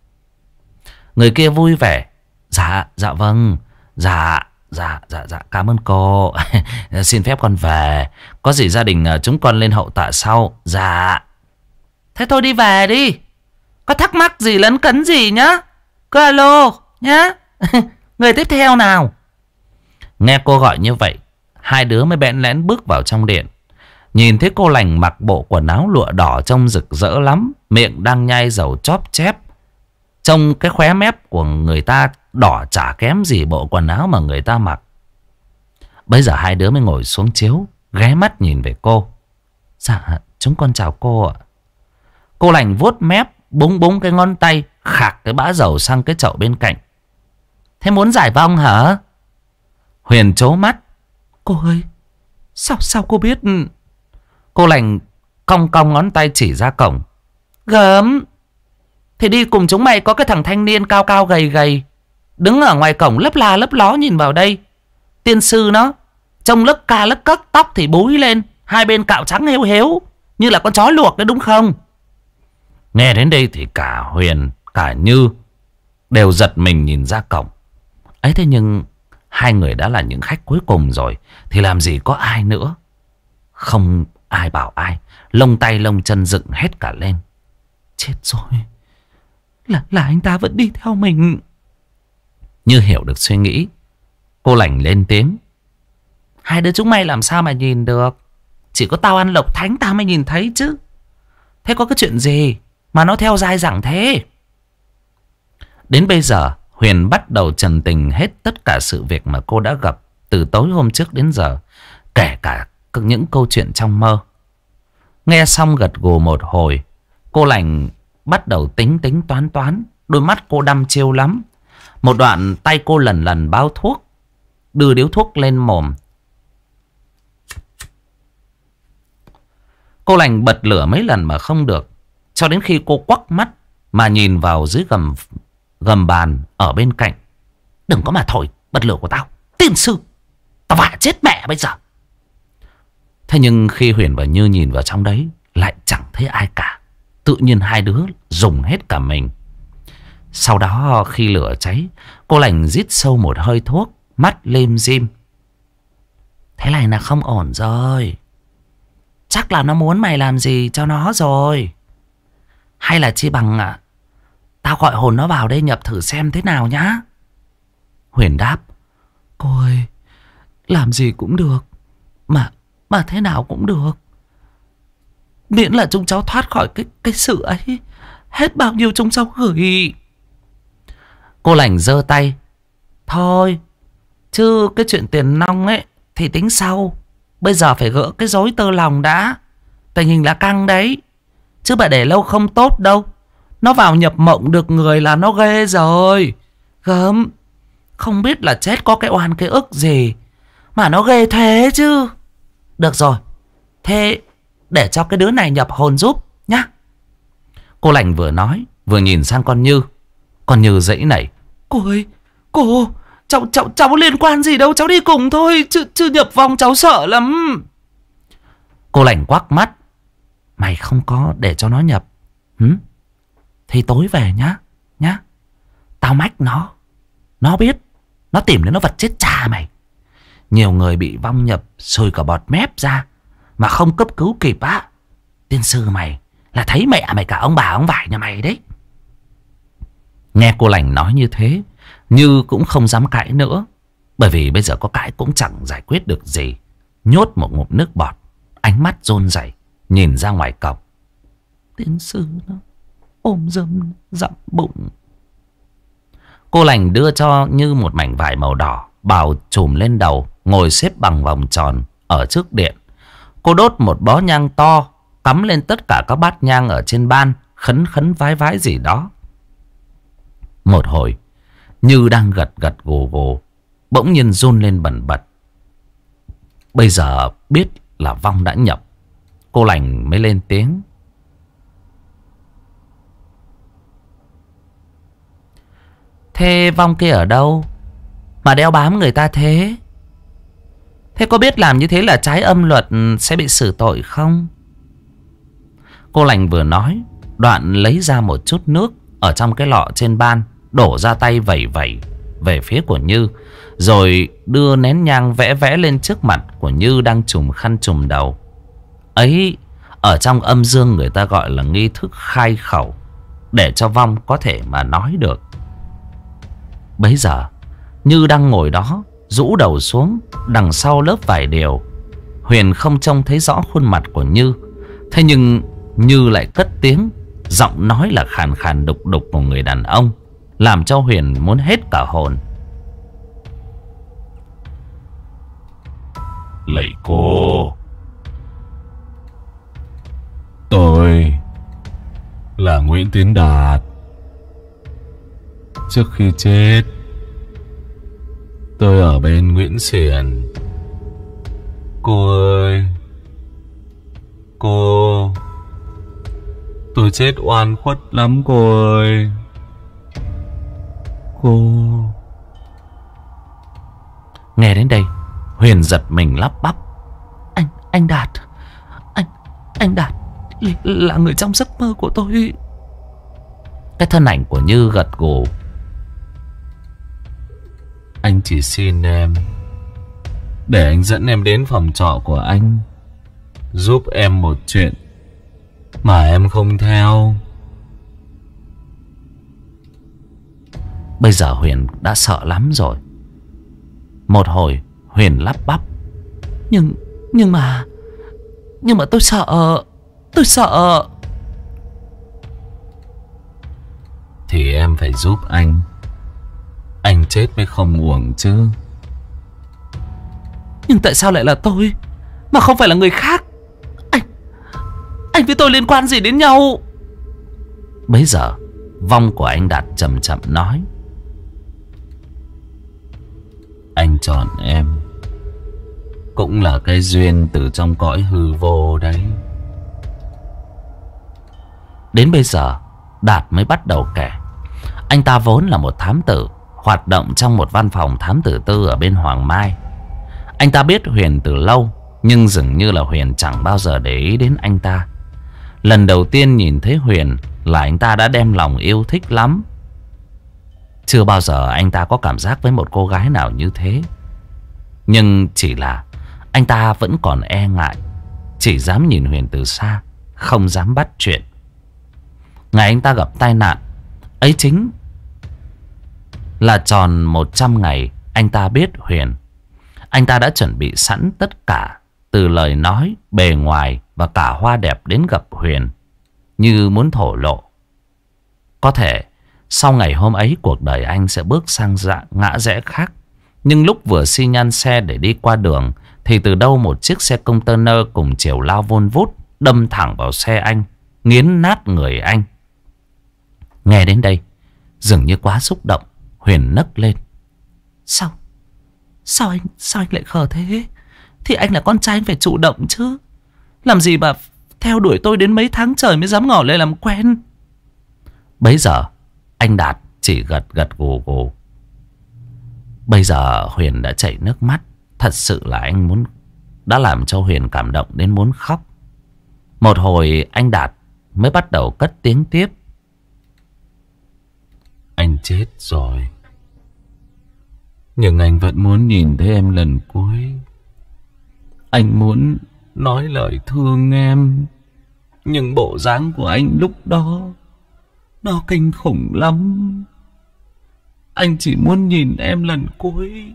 Người kia vui vẻ: Dạ vâng, dạ cảm ơn cô. Xin phép con về, có gì gia đình chúng con lên hậu tạ sau. Dạ. Thế thôi đi về đi, có thắc mắc gì lấn cấn gì nhá, cứ alo nhá. Người tiếp theo nào. Nghe cô gọi như vậy, 2 đứa mới bẽn lẽn bước vào trong điện. Nhìn thấy cô Lành mặc bộ quần áo lụa đỏ trông rực rỡ lắm, miệng đang nhai dầu chóp chép. Trông cái khóe mép của người ta đỏ chả kém gì bộ quần áo mà người ta mặc. Bây giờ 2 đứa mới ngồi xuống chiếu, ghé mắt nhìn về cô. Dạ, chúng con chào cô ạ. Cô Lành vuốt mép, búng búng cái ngón tay, khạc cái bã dầu sang cái chậu bên cạnh. Thế muốn giải vong hả? Huyền trố mắt. Cô ơi, sao cô biết? Cô Lành cong cong ngón tay chỉ ra cổng. Gớm, thì đi cùng chúng mày có cái thằng thanh niên cao cao gầy gầy, đứng ở ngoài cổng lấp la lấp ló nhìn vào đây. Tiên sư nó, trông lấc ca lấc cấc, tóc thì búi lên, 2 bên cạo trắng héo héo, như là con chó luộc đấy đúng không? Nghe đến đây thì cả Huyền, cả Như đều giật mình nhìn ra cổng. Ấy thế nhưng 2 người đã là những khách cuối cùng rồi, thì làm gì có ai nữa. Không ai bảo ai, lông tay lông chân dựng hết cả lên. Chết rồi, là anh ta vẫn đi theo mình. Như hiểu được suy nghĩ, cô Lành lên tiếng: 2 đứa chúng mày làm sao mà nhìn được, chỉ có tao ăn lộc thánh tao mới nhìn thấy chứ. Thế có cái chuyện gì mà nó theo dai dẳng thế? Đến bây giờ Huyền bắt đầu trần tình hết tất cả sự việc mà cô đã gặp từ tối hôm trước đến giờ, kể cả những câu chuyện trong mơ. Nghe xong gật gù một hồi, cô Lành bắt đầu tính toán. Đôi mắt cô đăm chiêu lắm. Một đoạn tay cô lần bao thuốc, đưa điếu thuốc lên mồm, Cô lành bật lửa mấy lần mà không được. Cho đến khi cô quắc mắt mà nhìn vào dưới gầm bàn ở bên cạnh. Đừng có mà thổi bật lửa của tao, tiên sư. Tao vả chết mẹ bây giờ. Thế nhưng khi Huyền và Như nhìn vào trong đấy lại chẳng thấy ai cả. Tự nhiên hai đứa dùng hết cả mình. Sau đó khi lửa cháy, cô lành rít sâu một hơi thuốc, mắt lim dim. Thế này là không ổn rồi. Chắc là nó muốn mày làm gì cho nó rồi. Hay là chi bằng tao gọi hồn nó vào đây nhập thử xem thế nào nhá. Huyền đáp. Cô ơi, làm gì cũng được. Mà thế nào cũng được. Miễn là chúng cháu thoát khỏi cái sự ấy. Hết bao nhiêu chúng cháu gửi. Cô lành giơ tay. Thôi, chứ cái chuyện tiền nong ấy thì tính sau. Bây giờ phải gỡ cái rối tơ lòng đã. Tình hình là căng đấy. Chứ bà để lâu không tốt đâu. Nó vào nhập mộng được người là nó ghê rồi. Gớm. Không biết là chết có cái oan cái ức gì mà nó ghê thế chứ. Được rồi. Thế để cho cái đứa này nhập hồn giúp nhá. Cô lành vừa nói vừa nhìn sang con Như. Con Như dãy nảy. Cô ơi, cô, cháu liên quan gì đâu, cháu đi cùng thôi, chứ nhập vòng cháu sợ lắm. Cô lành quắc mắt. Mày không có để cho nó nhập. Thì tối về nhá. Tao mách nó. Nó biết. Nó tìm đến nó vật chết cha mày. Nhiều người bị vong nhập sôi cả bọt mép ra mà không cấp cứu kịp á. Tiên sư mày là thấy mẹ mày cả ông bà ông vải nhà mày đấy. Nghe cô lành nói như thế, Như cũng không dám cãi nữa. Bởi vì bây giờ có cãi cũng chẳng giải quyết được gì. Nhốt một ngụm nước bọt, ánh mắt run rẩy nhìn ra ngoài cổng. Tiên sư nó ôm dâm dặm bụng. Cô lành đưa cho Như một mảnh vải màu đỏ, bào trùm lên đầu, ngồi xếp bằng vòng tròn ở trước điện. Cô đốt một bó nhang to, cắm lên tất cả các bát nhang ở trên ban, khấn vái vái gì đó. Một hồi, Như đang gật gù gù, bỗng nhiên run lên bần bật. Bây giờ biết là vong đã nhập, cô lành mới lên tiếng. Thế vong kia ở đâu mà đeo bám người ta thế? Thế có biết làm như thế là trái âm luật sẽ bị xử tội không? Cô lành vừa nói, đoạn lấy ra một chút nước ở trong cái lọ trên ban, đổ ra tay vẩy vẩy về phía của Như, rồi đưa nén nhang vẽ lên trước mặt của Như đang trùm khăn trùm đầu. Ấy, ở trong âm dương người ta gọi là nghi thức khai khẩu, để cho vong có thể mà nói được. Bấy giờ Như đang ngồi đó, rũ đầu xuống đằng sau lớp vải điều. Huyền không trông thấy rõ khuôn mặt của Như. Thế nhưng Như lại cất tiếng, giọng nói là khàn khàn đục đục của người đàn ông, làm cho Huyền muốn hết cả hồn. Lạy cô, tôi là Nguyễn Tiến Đạt. Trước khi chết, tôi ở bên Nguyễn Xiển. Cô ơi, cô, tôi chết oan khuất lắm cô ơi. Cô. Nghe đến đây, Huyền giật mình lắp bắp. Anh Đạt, anh Đạt là người trong giấc mơ của tôi. Cái thân ảnh của Như gật gù. Anh chỉ xin em, để anh dẫn em đến phòng trọ của anh, giúp em một chuyện mà em không theo. Bây giờ Huyền đã sợ lắm rồi. Một hồi Huyền lắp bắp. Nhưng mà tôi sợ. Tôi sợ. Thì em phải giúp anh. Anh chết mới không uổng chứ. Nhưng tại sao lại là tôi, mà không phải là người khác? Anh với tôi liên quan gì đến nhau? Bấy giờ vong của anh Đạt chậm chậm nói. Anh chọn em cũng là cái duyên từ trong cõi hư vô đấy. Đến bây giờ Đạt mới bắt đầu kể. Anh ta vốn là một thám tử, hoạt động trong một văn phòng thám tử tư ở bên Hoàng Mai. Anh ta biết Huyền từ lâu, nhưng dường như là Huyền chẳng bao giờ để ý đến anh ta. Lần đầu tiên nhìn thấy Huyền là anh ta đã đem lòng yêu thích lắm. Chưa bao giờ anh ta có cảm giác với một cô gái nào như thế. Nhưng chỉ là anh ta vẫn còn e ngại, chỉ dám nhìn Huyền từ xa, không dám bắt chuyện. Ngày anh ta gặp tai nạn ấy chính là tròn 100 ngày anh ta biết Huyền. Anh ta đã chuẩn bị sẵn tất cả, từ lời nói, bề ngoài và cả hoa đẹp đến gặp Huyền, như muốn thổ lộ. Có thể sau ngày hôm ấy cuộc đời anh sẽ bước sang ngã rẽ khác. Nhưng lúc vừa xi nhan xe để đi qua đường thì từ đâu một chiếc xe container cùng chiều lao vun vút đâm thẳng vào xe anh, nghiến nát người anh. Nghe đến đây dường như quá xúc động, Huyền nấc lên. Sao anh lại khờ thế? Thì anh là con trai, anh phải chủ động chứ. Làm gì mà theo đuổi tôi đến mấy tháng trời mới dám ngỏ lời làm quen. Bấy giờ anh Đạt chỉ gật gật gù gù. Bây giờ Huyền đã chảy nước mắt. Thật sự là anh đã làm cho Huyền cảm động đến muốn khóc. Một hồi anh Đạt mới bắt đầu cất tiếng tiếp. Anh chết rồi, nhưng anh vẫn muốn nhìn thấy em lần cuối. Anh muốn nói lời thương em, nhưng bộ dáng của anh lúc đó nó kinh khủng lắm. Anh chỉ muốn nhìn em lần cuối.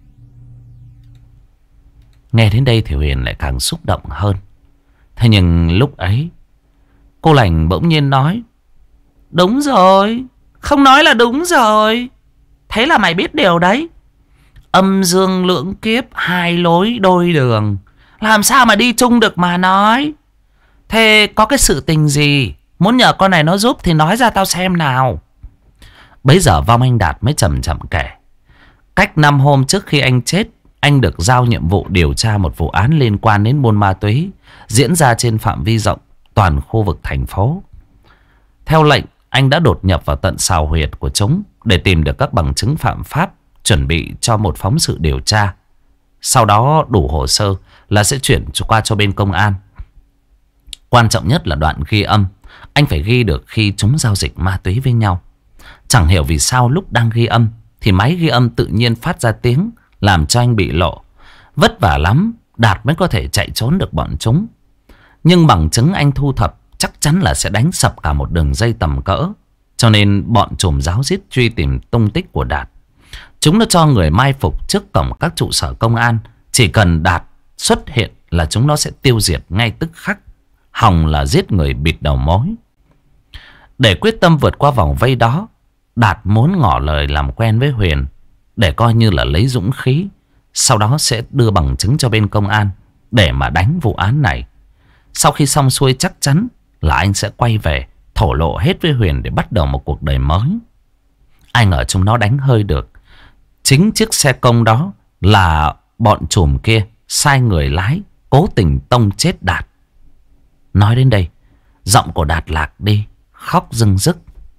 Nghe đến đây thì Huyền lại càng xúc động hơn. Thế nhưng lúc ấy cô Lành bỗng nhiên nói. Đúng rồi, không nói là đúng rồi. Thế là mày biết điều đấy. Âm dương lưỡng kiếp, hai lối đôi đường, làm sao mà đi chung được mà nói. Thế có cái sự tình gì muốn nhờ con này nó giúp thì nói ra tao xem nào. Bấy giờ Vong anh Đạt mới chậm chậm kể. Cách 5 hôm trước khi anh chết, anh được giao nhiệm vụ điều tra một vụ án liên quan đến buôn ma túy diễn ra trên phạm vi rộng toàn khu vực thành phố. Theo lệnh, anh đã đột nhập vào tận sào huyệt của chúng để tìm được các bằng chứng phạm pháp, chuẩn bị cho một phóng sự điều tra. Sau đó đủ hồ sơ là sẽ chuyển qua cho bên công an. Quan trọng nhất là đoạn ghi âm. Anh phải ghi được khi chúng giao dịch ma túy với nhau. Chẳng hiểu vì sao lúc đang ghi âm thì máy ghi âm tự nhiên phát ra tiếng, làm cho anh bị lộ. Vất vả lắm Đạt mới có thể chạy trốn được bọn chúng. Nhưng bằng chứng anh thu thập chắc chắn là sẽ đánh sập cả một đường dây tầm cỡ. Cho nên bọn trùm ráo riết truy tìm tung tích của Đạt. Chúng nó cho người mai phục trước cổng các trụ sở công an. Chỉ cần Đạt xuất hiện là chúng nó sẽ tiêu diệt ngay tức khắc. Hòng là giết người bịt đầu mối. Để quyết tâm vượt qua vòng vây đó, Đạt muốn ngỏ lời làm quen với Huyền để coi như là lấy dũng khí. Sau đó sẽ đưa bằng chứng cho bên công an để mà đánh vụ án này. Sau khi xong xuôi chắc chắn là anh sẽ quay về thổ lộ hết với Huyền để bắt đầu một cuộc đời mới. Ai ngờ chúng nó đánh hơi được. Chính chiếc xe công đó là bọn trùm kia sai người lái, cố tình tông chết Đạt. Nói đến đây, giọng của Đạt lạc đi, khóc rưng rức.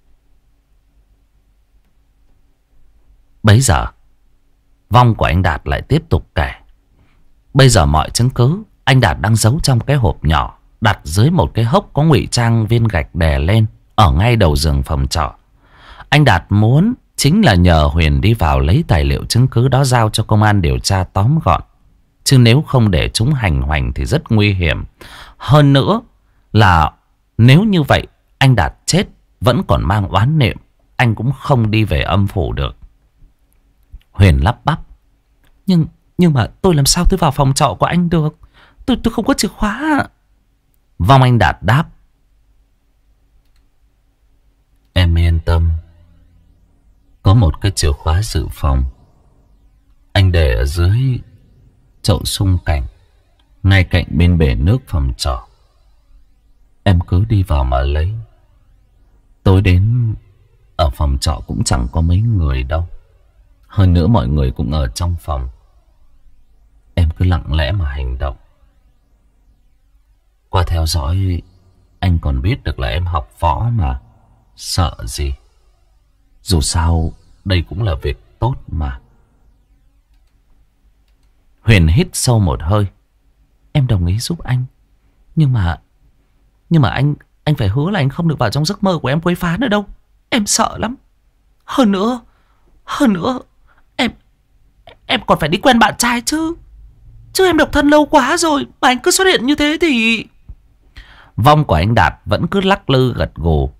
Bấy giờ Vong của anh Đạt lại tiếp tục kể. Bây giờ mọi chứng cứ anh Đạt đang giấu trong cái hộp nhỏ đặt dưới một cái hốc có ngụy trang viên gạch đè lên ở ngay đầu giường phòng trọ. Anh Đạt muốn chính là nhờ Huyền đi vào lấy tài liệu chứng cứ đó giao cho công an điều tra tóm gọn. Chứ nếu không để chúng hành hoành thì rất nguy hiểm. Hơn nữa là nếu như vậy anh Đạt chết vẫn còn mang oán niệm, anh cũng không đi về âm phủ được. Huyền lắp bắp. Nhưng mà tôi làm sao tôi vào phòng trọ của anh được? Tôi không có chìa khóa. Vong anh Đạt đáp. Em yên tâm, có một cái chìa khóa dự phòng. Anh để ở dưới chậu sung cảnh, ngay cạnh bên bể nước phòng trọ. Em cứ đi vào mà lấy. Tối đến ở phòng trọ cũng chẳng có mấy người đâu. Hơn nữa mọi người cũng ở trong phòng. Em cứ lặng lẽ mà hành động. Qua theo dõi anh còn biết được là em học võ mà. Sợ gì? Dù sao đây cũng là việc tốt mà. Huyền hít sâu một hơi. Em đồng ý giúp anh. Nhưng mà anh phải hứa là anh không được vào trong giấc mơ của em quấy phá nữa đâu. Em sợ lắm. Hơn nữa em còn phải đi quen bạn trai chứ. Chứ em độc thân lâu quá rồi mà anh cứ xuất hiện như thế thì... Vong của anh Đạt vẫn cứ lắc lư gật gù.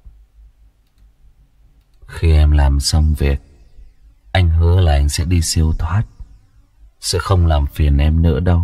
Khi em làm xong việc, anh hứa là anh sẽ đi siêu thoát, sẽ không làm phiền em nữa đâu.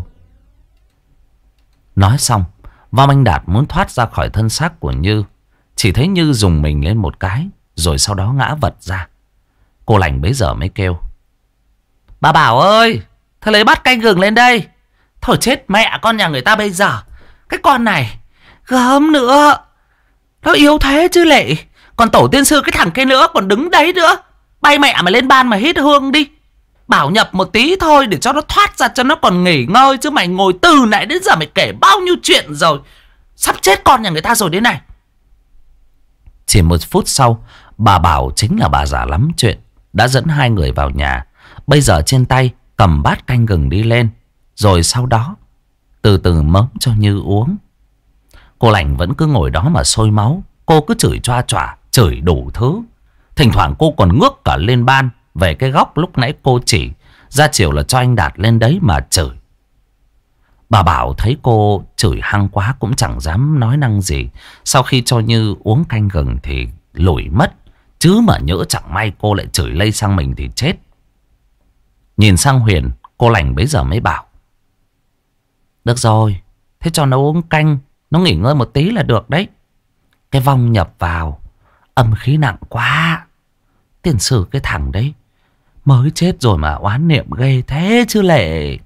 Nói xong, Vong anh Đạt muốn thoát ra khỏi thân xác của Như. Chỉ thấy Như dùng mình lên một cái, rồi sau đó ngã vật ra. Cô Lành bấy giờ mới kêu: Bà Bảo ơi, thôi lấy bát canh gừng lên đây. Thôi chết mẹ con nhà người ta bây giờ. Cái con này gớm nữa. Nó yếu thế chứ lệ. Còn tổ tiên sư cái thằng kia nữa còn đứng đấy nữa. Bay mẹ mà lên ban mà hít hương đi. Bảo nhập một tí thôi để cho nó thoát ra, cho nó còn nghỉ ngơi. Chứ mày ngồi từ nãy đến giờ mày kể bao nhiêu chuyện rồi. Sắp chết con nhà người ta rồi đấy này. Chỉ một phút sau, bà Bảo chính là bà già lắm chuyện đã dẫn hai người vào nhà. Bây giờ trên tay cầm bát canh gừng đi lên, rồi sau đó từ từ mớm cho Như uống. Cô Lành vẫn cứ ngồi đó mà sôi máu. Cô cứ chửi choa choả, chửi đủ thứ. Thỉnh thoảng cô còn ngước cả lên ban về cái góc lúc nãy cô chỉ ra chiều là cho anh Đạt lên đấy mà chửi. Bà Bảo thấy cô chửi hăng quá cũng chẳng dám nói năng gì. Sau khi cho Như uống canh gừng thì lủi mất. Chứ mà nhỡ chẳng may cô lại chửi lây sang mình thì chết. Nhìn sang Huyền, cô Lành bấy giờ mới bảo: Được rồi, thế cho nó uống canh, nó nghỉ ngơi một tí là được đấy. Cái Vong nhập vào âm khí nặng quá. Tiền sử cái thằng đấy mới chết rồi mà oán niệm ghê thế chứ lệ.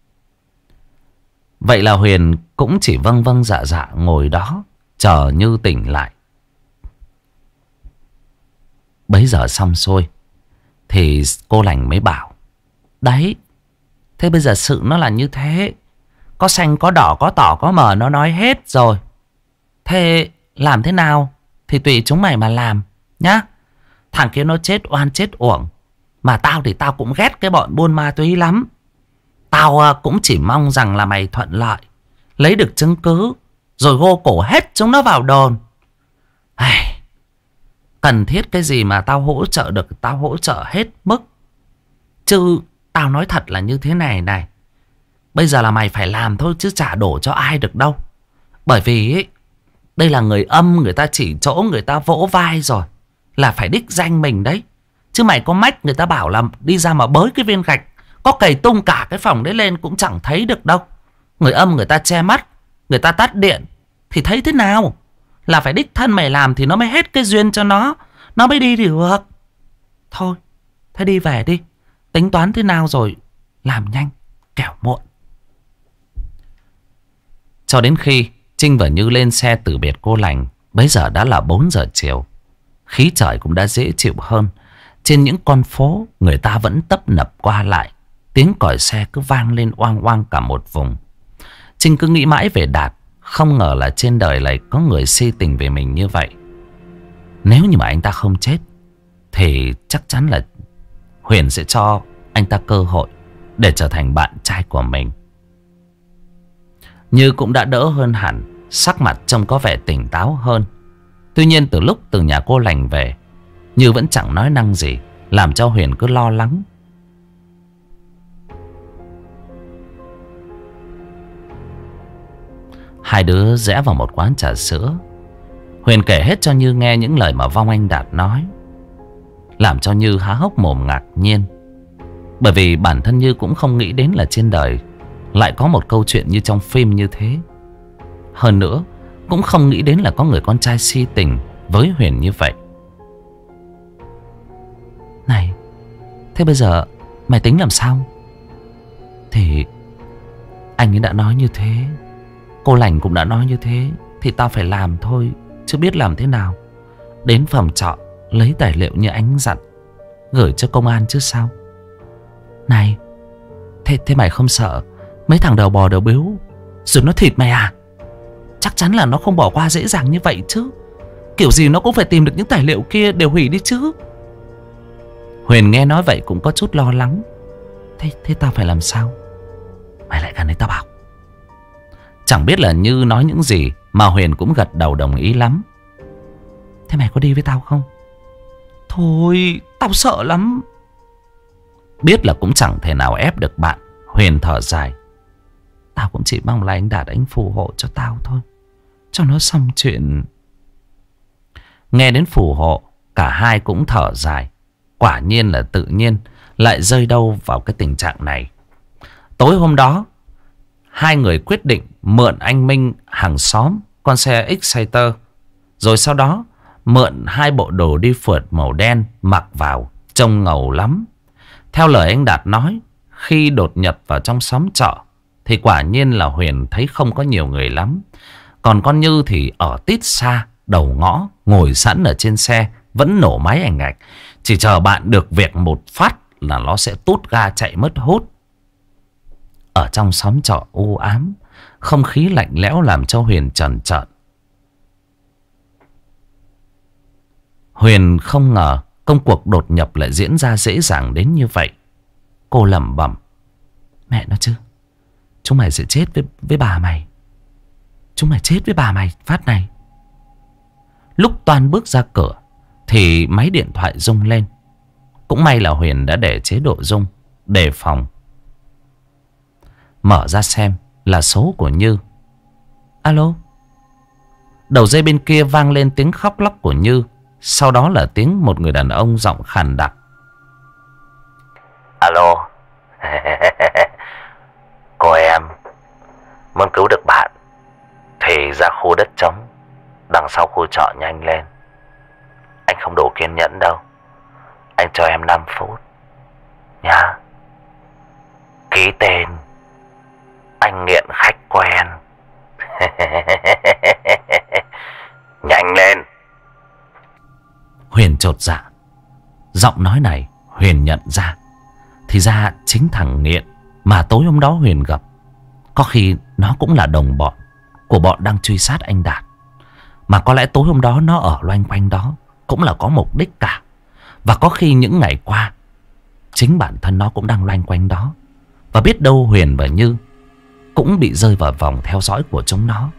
Vậy là Huyền cũng chỉ vâng vâng dạ dạ ngồi đó chờ Như tỉnh lại. Bấy giờ xong xuôi thì cô Lành mới bảo: Đấy, thế bây giờ sự nó là như thế. Có xanh, có đỏ, có tỏ, có mờ, nó nói hết rồi. Thế làm thế nào thì tùy chúng mày mà làm nhá. Thằng kia nó chết oan chết uổng. Mà tao thì tao cũng ghét cái bọn buôn ma túy lắm. Tao cũng chỉ mong rằng là mày thuận lợi, lấy được chứng cứ, rồi gô cổ hết chúng nó vào đồn. Cần thiết cái gì mà tao hỗ trợ được, tao hỗ trợ hết mức. Chứ tao nói thật là như thế này này. Bây giờ là mày phải làm thôi chứ chả đổ cho ai được đâu. Bởi vì ấy, đây là người âm, người ta chỉ chỗ, người ta vỗ vai rồi là phải đích danh mình đấy. Chứ mày có mách người ta bảo là đi ra mà bới cái viên gạch, có cày tung cả cái phòng đấy lên cũng chẳng thấy được đâu. Người âm người ta che mắt, người ta tắt điện thì thấy thế nào. Là phải đích thân mày làm thì nó mới hết cái duyên cho nó mới đi được. Thôi, thế đi về đi. Tính toán thế nào rồi làm nhanh, kẻo muộn. Cho đến khi Trinh và Như lên xe từ biệt cô Lành, bấy giờ đã là 4 giờ chiều. Khí trời cũng đã dễ chịu hơn. Trên những con phố người ta vẫn tấp nập qua lại. Tiếng còi xe cứ vang lên oang oang cả một vùng. Trinh cứ nghĩ mãi về Đạt. Không ngờ là trên đời này có người si tình về mình như vậy. Nếu như mà anh ta không chết thì chắc chắn là Huyền sẽ cho anh ta cơ hội để trở thành bạn trai của mình. Như cũng đã đỡ hơn hẳn, sắc mặt trông có vẻ tỉnh táo hơn. Tuy nhiên từ lúc từ nhà cô Lành về, Như vẫn chẳng nói năng gì, làm cho Huyền cứ lo lắng. Hai đứa rẽ vào một quán trà sữa. Huyền kể hết cho Như nghe những lời mà Vong Anh Đạt nói, làm cho Như há hốc mồm ngạc nhiên. Bởi vì bản thân Như cũng không nghĩ đến là trên đời lại có một câu chuyện như trong phim như thế. Hơn nữa cũng không nghĩ đến là có người con trai si tình với Huyền như vậy. Này, thế bây giờ mày tính làm sao? Thì anh ấy đã nói như thế, cô Lành cũng đã nói như thế, thì tao phải làm thôi, chứ biết làm thế nào. Đến phòng trọ lấy tài liệu như anh dặn, gửi cho công an chứ sao. Này, thế mày không sợ mấy thằng đầu bò đầu biếu rồi nó thịt mày à? chắc chắn là nó không bỏ qua dễ dàng như vậy chứ. Kiểu gì nó cũng phải tìm được những tài liệu kia để hủy đi chứ. Huyền nghe nói vậy cũng có chút lo lắng. Thế tao phải làm sao? Mày lại gần đấy tao bảo. Chẳng biết là Như nói những gì mà Huyền cũng gật đầu đồng ý lắm. Thế mày có đi với tao không? Thôi tao sợ lắm. Biết là cũng chẳng thể nào ép được bạn, Huyền thở dài. Tao cũng chỉ mong là anh Đạt anh phù hộ cho tao thôi, cho nó xong chuyện. Nghe đến phù hộ, cả hai cũng thở dài. Quả nhiên là tự nhiên lại rơi đâu vào cái tình trạng này. Tối hôm đó, hai người quyết định mượn anh Minh hàng xóm con xe Exciter, rồi sau đó mượn hai bộ đồ đi phượt màu đen mặc vào trông ngầu lắm. Theo lời anh Đạt nói, khi đột nhập vào trong xóm trọ thì quả nhiên là Huyền thấy không có nhiều người lắm. Còn con Như thì ở tít xa đầu ngõ, ngồi sẵn ở trên xe, vẫn nổ máy ành ạch, chỉ chờ bạn được việc một phát là nó sẽ tút ga chạy mất hút. Ở trong xóm trọ u ám, không khí lạnh lẽo làm cho Huyền trần trợn. Huyền không ngờ công cuộc đột nhập lại diễn ra dễ dàng đến như vậy. Cô lẩm bẩm: mẹ nó chứ, chúng mày sẽ chết với bà mày. Chúng mày chết với bà mày phát này. Lúc Toan bước ra cửa thì máy điện thoại rung lên. Cũng may là Huyền đã để chế độ rung đề phòng. Mở ra xem là số của Như. Alo. Đầu dây bên kia vang lên tiếng khóc lóc của Như. Sau đó là tiếng một người đàn ông giọng khàn đặc: alo. Cô em muốn cứu được bạn thì ra khu đất trống đằng sau khu trọ nhanh lên. Anh không đủ kiên nhẫn đâu. Anh cho em 5 phút nha. Ký tên anh nghiện khách quen. Nhanh lên. Huyền chột dạ. Giọng nói này Huyền nhận ra, thì ra chính thằng nghiện mà tối hôm đó Huyền gặp, có khi nó cũng là đồng bọn của bọn đang truy sát anh Đạt. Mà có lẽ tối hôm đó nó ở loanh quanh đó cũng là có mục đích cả. Và có khi những ngày qua chính bản thân nó cũng đang loanh quanh đó. Và biết đâu Huyền và Như cũng bị rơi vào vòng theo dõi của chúng nó.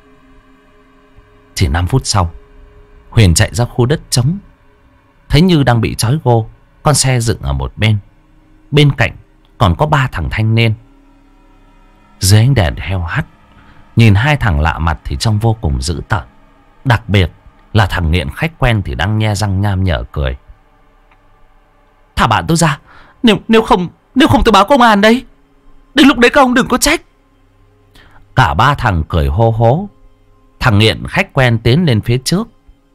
Chỉ 5 phút sau, Huyền chạy ra khu đất trống, thấy Như đang bị trói gô, con xe dựng ở một bên. Bên cạnh còn có 3 thằng thanh niên. Dưới ánh đèn heo hắt, nhìn hai thằng lạ mặt thì trông vô cùng dữ tợn. Đặc biệt là thằng nghiện khách quen thì đang nhe răng nham nhở cười: thả bạn tôi ra, nếu không tôi báo công an đấy. Đến lúc đấy các ông đừng có trách. Cả 3 thằng cười hô hố. Thằng nghiện khách quen tiến lên phía trước: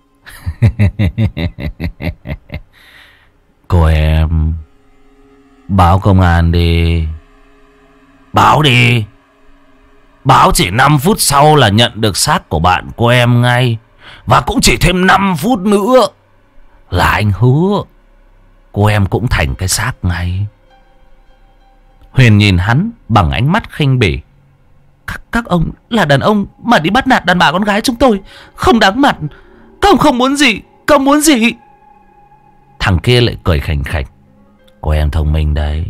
cô em, báo công an đi. Báo đi. Báo chỉ 5 phút sau là nhận được xác của bạn cô em ngay. Và cũng chỉ thêm 5 phút nữa là anh hứa cô em cũng thành cái xác ngay. Huyền nhìn hắn bằng ánh mắt khinh bỉ: Các ông là đàn ông mà đi bắt nạt đàn bà con gái chúng tôi, không đáng mặt. Các ông không muốn gì, các ông muốn gì? Thằng kia lại cười khành khạch: cô em thông minh đấy.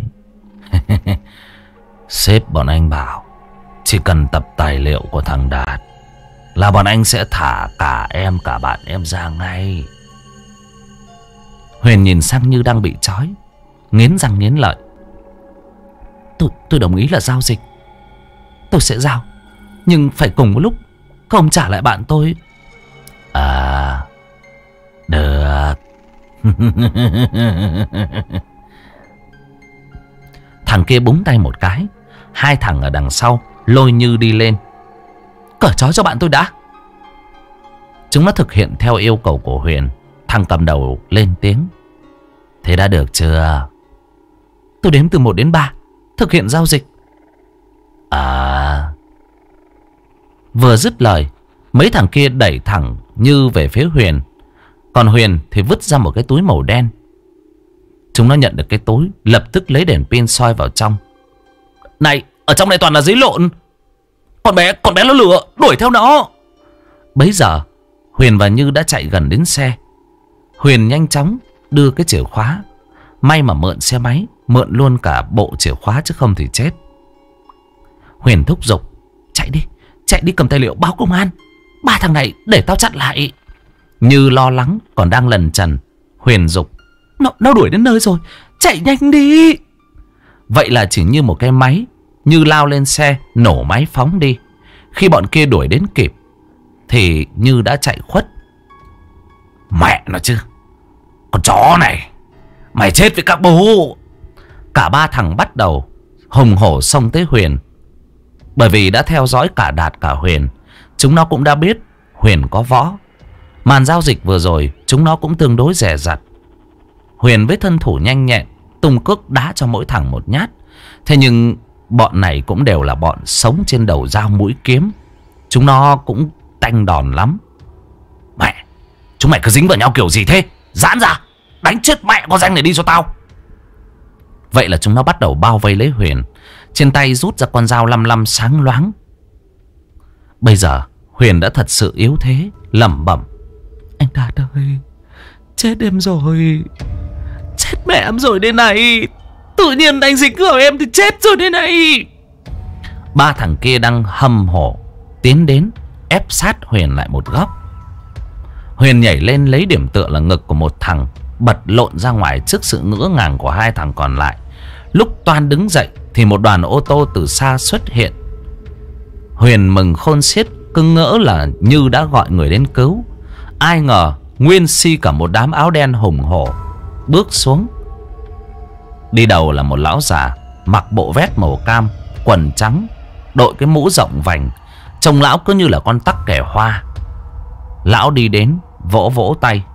Sếp bọn anh bảo chỉ cần tập tài liệu của thằng Đạt là bọn anh sẽ thả cả em cả bạn em ra ngay. Huyền nhìn sang Như đang bị trói, nghiến răng nghiến lợi: Tôi đồng ý là giao dịch. Tôi sẽ giao, nhưng phải cùng một lúc các ông trả lại bạn tôi. À, được. Thằng kia búng tay một cái. Hai thằng ở đằng sau lôi Như đi lên: cởi trói cho bạn tôi đã. Chúng nó thực hiện theo yêu cầu của Huyền. Thằng cầm đầu lên tiếng: thế đã được chưa? Tôi đếm từ 1 đến 3, thực hiện giao dịch. À. Vừa dứt lời, mấy thằng kia đẩy thẳng Như về phía Huyền. Còn Huyền thì vứt ra một cái túi màu đen. Chúng nó nhận được cái túi, lập tức lấy đèn pin soi vào trong. Này, ở trong này toàn là giấy lộn. Con bé nó lừa, đuổi theo nó. Bấy giờ Huyền và Như đã chạy gần đến xe. Huyền nhanh chóng đưa cái chìa khóa. May mà mượn xe máy, mượn luôn cả bộ chìa khóa chứ không thì chết. Huyền thúc giục: chạy đi cầm tài liệu báo công an. 3 thằng này để tao chặn lại. Như lo lắng còn đang lần chần. Huyền giục: Nó đuổi đến nơi rồi, chạy nhanh đi. Vậy là chỉ như một cái máy, Như lao lên xe, nổ máy phóng đi. Khi bọn kia đuổi đến kịp thì Như đã chạy khuất. Mẹ nó chứ, con chó này, mày chết với các bố. Cả 3 thằng bắt đầu hùng hổ xông tới Huyền. Bởi vì đã theo dõi cả Đạt cả Huyền, chúng nó cũng đã biết Huyền có võ. Màn giao dịch vừa rồi chúng nó cũng tương đối dè dặt. Huyền với thân thủ nhanh nhẹn tung cước đá cho mỗi thằng một nhát. Thế nhưng bọn này cũng đều là bọn sống trên đầu dao mũi kiếm. Chúng nó cũng tanh đòn lắm. Mẹ, chúng mày cứ dính vào nhau kiểu gì thế? Giãn ra, đánh chết mẹ con danh này đi cho tao. Vậy là chúng nó bắt đầu bao vây lấy Huyền. Trên tay rút ra con dao lăm lăm sáng loáng. Bây giờ Huyền đã thật sự yếu thế, lẩm bẩm: Anh Đạt ơi, chết em rồi. Chết mẹ em rồi đây này. Tự nhiên anh dính vào em thì chết rồi đây này. 3 thằng kia đang hầm hổ tiến đến ép sát Huyền lại một góc. Huyền nhảy lên lấy điểm tựa là ngực của một thằng, bật lộn ra ngoài trước sự ngỡ ngàng của 2 thằng còn lại. Lúc toan đứng dậy thì một đoàn ô tô từ xa xuất hiện. Huyền mừng khôn xiết, cứ ngỡ là Như đã gọi người đến cứu. Ai ngờ nguyên si cả một đám áo đen hùng hổ bước xuống. Đi đầu là một lão già mặc bộ vest màu cam, quần trắng, đội cái mũ rộng vành. Trông lão cứ như là con tắc kẻ hoa. Lão đi đến vỗ vỗ tay: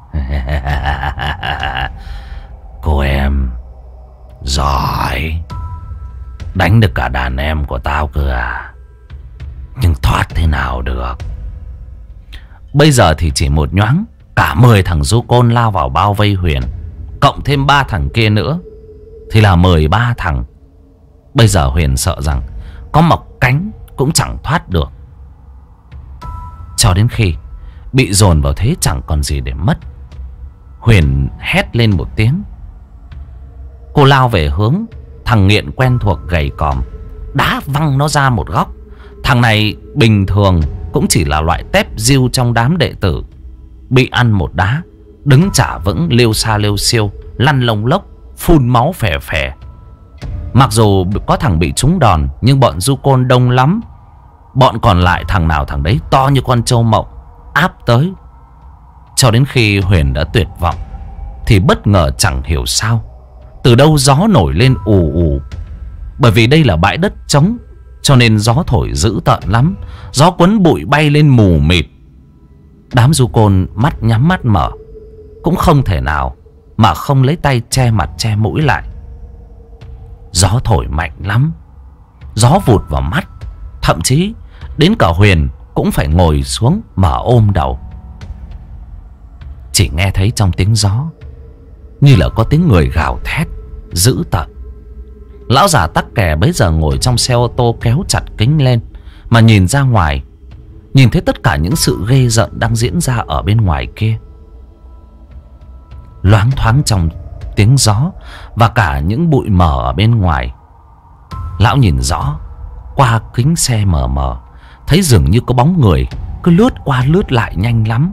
Cô em giỏi, đánh được cả đàn em của tao cơ à. Nhưng thoát thế nào được. Bây giờ thì chỉ một nhoáng, cả 10 thằng du côn lao vào bao vây Huyền. Cộng thêm 3 thằng kia nữa thì là 13 thằng. Bây giờ Huyền sợ rằng có mọc cánh cũng chẳng thoát được. Cho đến khi bị dồn vào thế chẳng còn gì để mất, Huyền hét lên một tiếng. Cô lao về hướng thằng nghiện quen thuộc gầy còm, đá văng nó ra một góc. Thằng này bình thường cũng chỉ là loại tép diêu trong đám đệ tử, bị ăn một đá đứng chả vững, liêu xa liêu siêu, lăn lông lốc, phun máu phè phè. Mặc dù có thằng bị trúng đòn, nhưng bọn du côn đông lắm. Bọn còn lại thằng nào thằng đấy to như con trâu mộng, áp tới. Cho đến khi Huyền đã tuyệt vọng thì bất ngờ chẳng hiểu sao từ đâu gió nổi lên ù ù. Bởi vì đây là bãi đất trống, cho nên gió thổi dữ tợn lắm. Gió cuốn bụi bay lên mù mịt. Đám du côn mắt nhắm mắt mở cũng không thể nào mà không lấy tay che mặt che mũi lại. Gió thổi mạnh lắm, gió vụt vào mắt. Thậm chí đến cả Huyền cũng phải ngồi xuống mà ôm đầu. Chỉ nghe thấy trong tiếng gió như là có tiếng người gào thét dữ tợn. Lão già tắc kè bấy giờ ngồi trong xe ô tô kéo chặt kính lên mà nhìn ra ngoài, nhìn thấy tất cả những sự ghê rợn đang diễn ra ở bên ngoài kia. Loáng thoáng trong tiếng gió và cả những bụi mờ ở bên ngoài, lão nhìn rõ qua kính xe mờ mờ, thấy dường như có bóng người cứ lướt qua lướt lại nhanh lắm.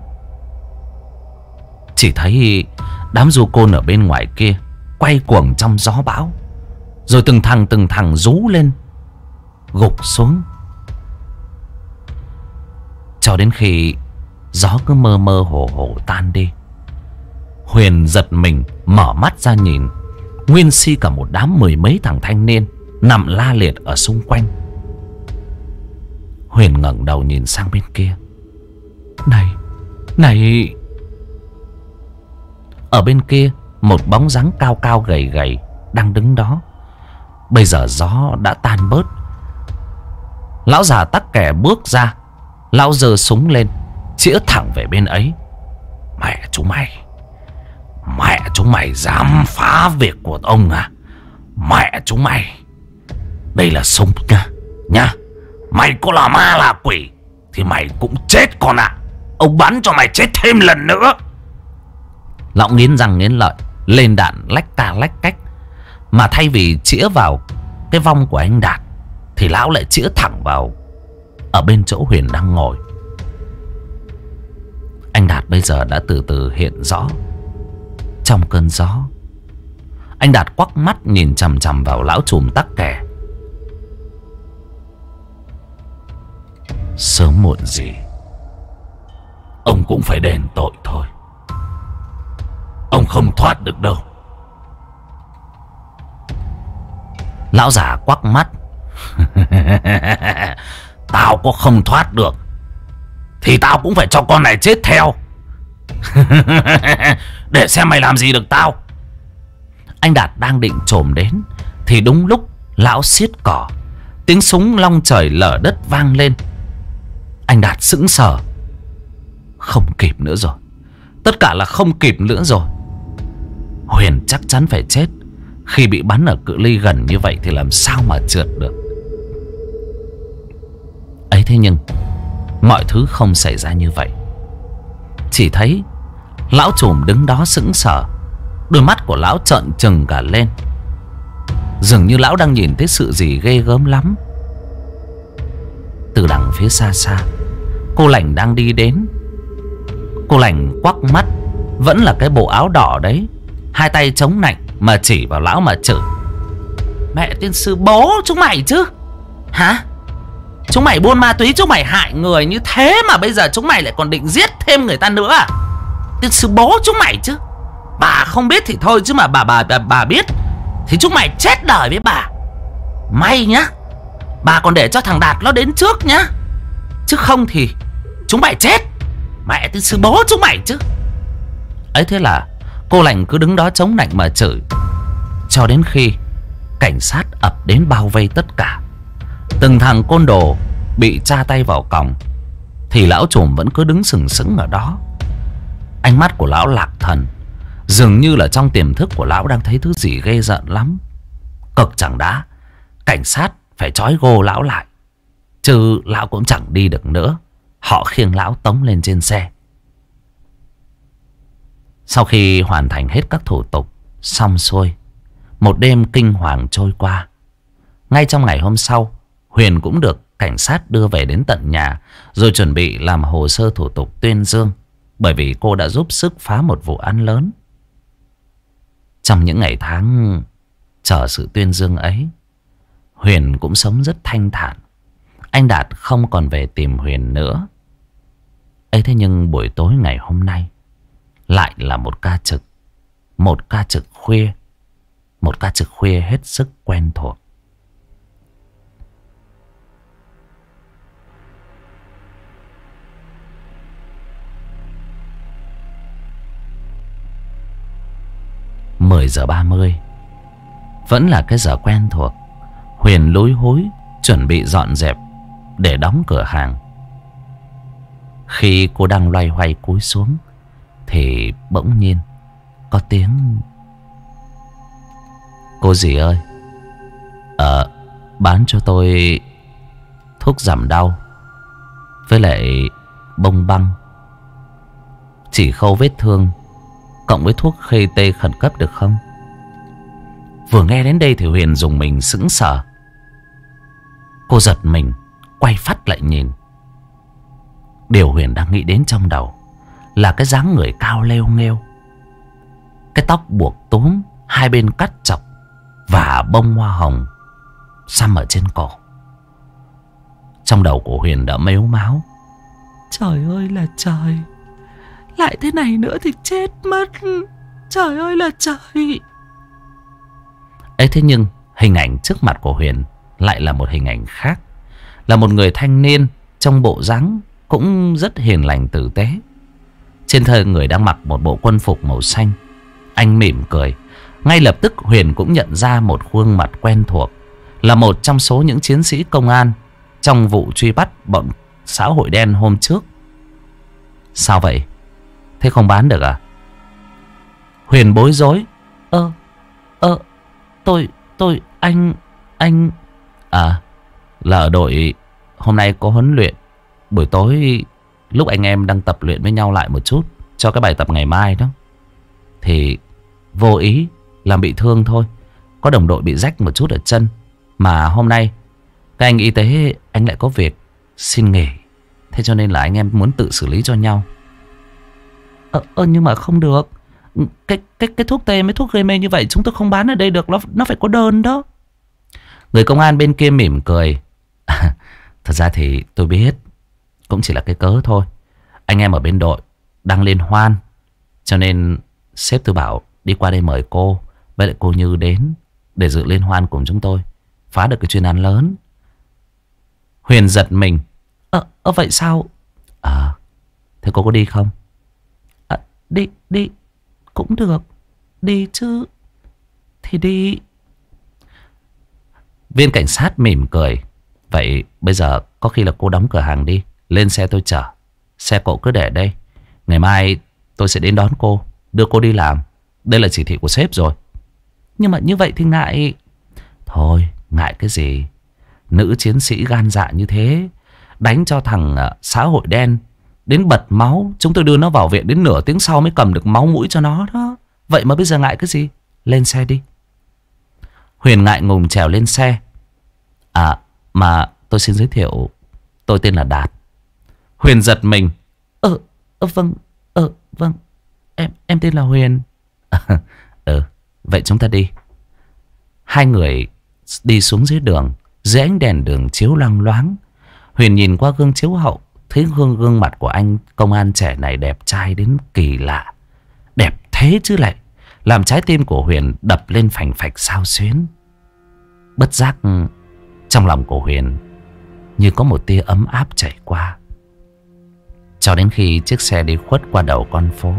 Chỉ thấy đám du côn ở bên ngoài kia quay cuồng trong gió bão, rồi từng thằng rú lên gục xuống. Cho đến khi gió cứ mơ mơ hồ hồ tan đi, Huyền giật mình mở mắt ra nhìn, nguyên si cả một đám 10 mấy thằng thanh niên nằm la liệt ở xung quanh. Huyền ngẩng đầu nhìn sang bên kia. Này! Ở bên kia một bóng dáng cao cao gầy gầy đang đứng đó. Bây giờ gió đã tan bớt. Lão già tắc kè bước ra. Lão giơ súng lên, chĩa thẳng về bên ấy. Mẹ chúng mày dám phá việc của ông à? Mẹ chúng mày, đây là súng nhá. Mày có là ma là quỷ thì mày cũng chết con ạ. Ông bắn cho mày chết thêm lần nữa. Lão nghiến răng nghiến lợi, lên đạn lách ta lách cách. Mà thay vì chĩa vào cái vong của anh Đạt thì lão lại chĩa thẳng vào ở bên chỗ Huyền đang ngồi. Anh Đạt bây giờ đã từ từ hiện rõ trong cơn gió. Anh Đạt quắc mắt nhìn chằm chằm vào lão trùm tắc kè. Sớm muộn gì ông cũng phải đền tội thôi. Ông không thoát được đâu. Lão già quắc mắt. Tao có không thoát được thì tao cũng phải cho con này chết theo. Để xem mày làm gì được tao. Anh Đạt đang định chồm đến thì đúng lúc lão xiết cỏ, tiếng súng long trời lở đất vang lên. Anh Đạt sững sờ. Không kịp nữa rồi. Tất cả là không kịp nữa rồi. Huyền chắc chắn phải chết. Khi bị bắn ở cự ly gần như vậy thì làm sao mà trượt được. Ấy thế nhưng mọi thứ không xảy ra như vậy. Chỉ thấy lão trùm đứng đó sững sờ. Đôi mắt của lão trợn trừng cả lên. Dường như lão đang nhìn thấy sự gì ghê gớm lắm. Từ đằng phía xa xa, cô Lành đang đi đến. Cô Lành quắc mắt, vẫn là cái bộ áo đỏ đấy, hai tay chống nạnh mà chỉ vào lão mà chửi. Mẹ tiên sư bố chúng mày chứ. Hả? Chúng mày buôn ma túy, chúng mày hại người như thế mà bây giờ chúng mày lại còn định giết thêm người ta nữa à? Tiên sư bố chúng mày chứ. Bà không biết thì thôi, chứ mà bà biết thì chúng mày chết đời với bà. May nhá, bà còn để cho thằng Đạt nó đến trước nhá, chứ không thì chúng mày chết. Mẹ tiên sư bố chúng mày chứ. Ấy thế là cô Lành cứ đứng đó chống nạnh mà chửi, cho đến khi cảnh sát ập đến bao vây tất cả. Từng thằng côn đồ bị tra tay vào còng thì lão trùm vẫn cứ đứng sừng sững ở đó. Ánh mắt của lão lạc thần, dường như là trong tiềm thức của lão đang thấy thứ gì ghê rợn lắm. Cực chẳng đá cảnh sát phải trói gô lão lại, chứ lão cũng chẳng đi được nữa. Họ khiêng lão tống lên trên xe. Sau khi hoàn thành hết các thủ tục xong xuôi, một đêm kinh hoàng trôi qua. Ngay trong ngày hôm sau, Huyền cũng được cảnh sát đưa về đến tận nhà, rồi chuẩn bị làm hồ sơ thủ tục tuyên dương, bởi vì cô đã giúp sức phá một vụ án lớn. Trong những ngày tháng chờ sự tuyên dương ấy, Huyền cũng sống rất thanh thản. Anh Đạt không còn về tìm Huyền nữa. Ấy thế nhưng buổi tối ngày hôm nay lại là một ca trực. Một ca trực khuya. Một ca trực khuya hết sức quen thuộc. Mười giờ 30. Vẫn là cái giờ quen thuộc. Huyền lúi húi chuẩn bị dọn dẹp để đóng cửa hàng. Khi cô đang loay hoay cúi xuống thì bỗng nhiên có tiếng: Cô dì ơi, bán cho tôi thuốc giảm đau với lại bông băng, chỉ khâu vết thương cộng với thuốc khê tê khẩn cấp được không? Vừa nghe đến đây thì Huyền dùng mình sững sờ. Cô giật mình quay phắt lại nhìn. Điều Huyền đang nghĩ đến trong đầu là cái dáng người cao lêu nghêu, cái tóc buộc túm hai bên cắt chọc và bông hoa hồng xăm ở trên cổ. Trong đầu của Huyền đã mếu máo: Trời ơi là trời, lại thế này nữa thì chết mất. Trời ơi là trời. Ấy thế nhưng hình ảnh trước mặt của Huyền lại là một hình ảnh khác. Là một người thanh niên trong bộ dáng cũng rất hiền lành tử tế. Trên thân người đang mặc một bộ quân phục màu xanh. Anh mỉm cười. Ngay lập tức Huyền cũng nhận ra một khuôn mặt quen thuộc, là một trong số những chiến sĩ công an trong vụ truy bắt bọn xã hội đen hôm trước. Sao vậy? Thế không bán được à? Huyền bối rối. Tôi anh. À, là ở đội hôm nay có huấn luyện. Buổi tối lúc anh em đang tập luyện với nhau lại một chút cho cái bài tập ngày mai đó, thì vô ý làm bị thương thôi. Có đồng đội bị rách một chút ở chân. Mà hôm nay các anh y tế anh lại có việc xin nghỉ. Thế cho nên là anh em muốn tự xử lý cho nhau. Nhưng mà không được. Cái thuốc tê mấy thuốc gây mê như vậy chúng tôi không bán ở đây được. Nó phải có đơn đó. Người công an bên kia mỉm cười. Thật ra thì tôi biết, cũng chỉ là cái cớ thôi. Anh em ở bên đội đang liên hoan, cho nên sếp tôi bảo đi qua đây mời cô với lại cô Như đến để dự liên hoan cùng chúng tôi, phá được cái chuyên án lớn. Huyền giật mình. Vậy sao? Thế cô có đi không? Đi cũng được. Đi chứ. Thì đi. Viên cảnh sát mỉm cười. Vậy bây giờ có khi là cô đóng cửa hàng đi, lên xe tôi chở. Xe cộ cứ để đây. Ngày mai tôi sẽ đến đón cô, đưa cô đi làm. Đây là chỉ thị của sếp rồi. Nhưng mà như vậy thì ngại. Thôi ngại cái gì. Nữ chiến sĩ gan dạ như thế, đánh cho thằng xã hội đen đến bật máu. Chúng tôi đưa nó vào viện đến nửa tiếng sau mới cầm được máu mũi cho nó đó. Vậy mà bây giờ ngại cái gì. Lên xe đi. Huyền ngại ngùng trèo lên xe. Mà tôi xin giới thiệu, tôi tên là Đạt. Huyền giật mình. Vâng. Em tên là Huyền. Vậy chúng ta đi. Hai người đi xuống dưới đường. Dưới ánh đèn đường chiếu loang loáng, Huyền nhìn qua gương chiếu hậu, thấy gương mặt của anh công an trẻ này đẹp trai đến kỳ lạ. Đẹp thế chứ lại làm trái tim của Huyền đập lên phành phạch xao xuyến. Bất giác trong lòng của Huyền như có một tia ấm áp chảy qua. Cho đến khi chiếc xe đi khuất qua đầu con phố.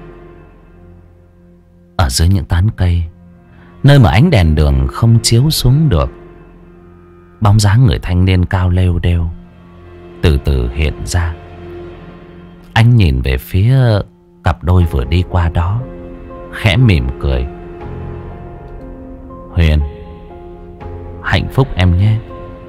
Ở dưới những tán cây, nơi mà ánh đèn đường không chiếu xuống được, bóng dáng người thanh niên cao lêu đêu từ từ hiện ra. Anh nhìn về phía cặp đôi vừa đi qua đó, khẽ mỉm cười. Huyền, hạnh phúc em nhé.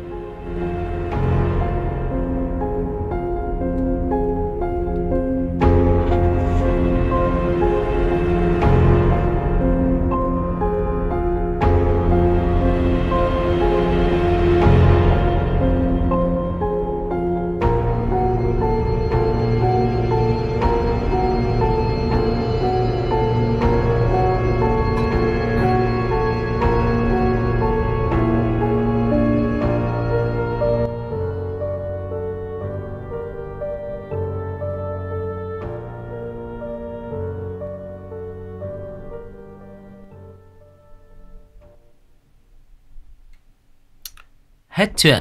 Hết chuyện.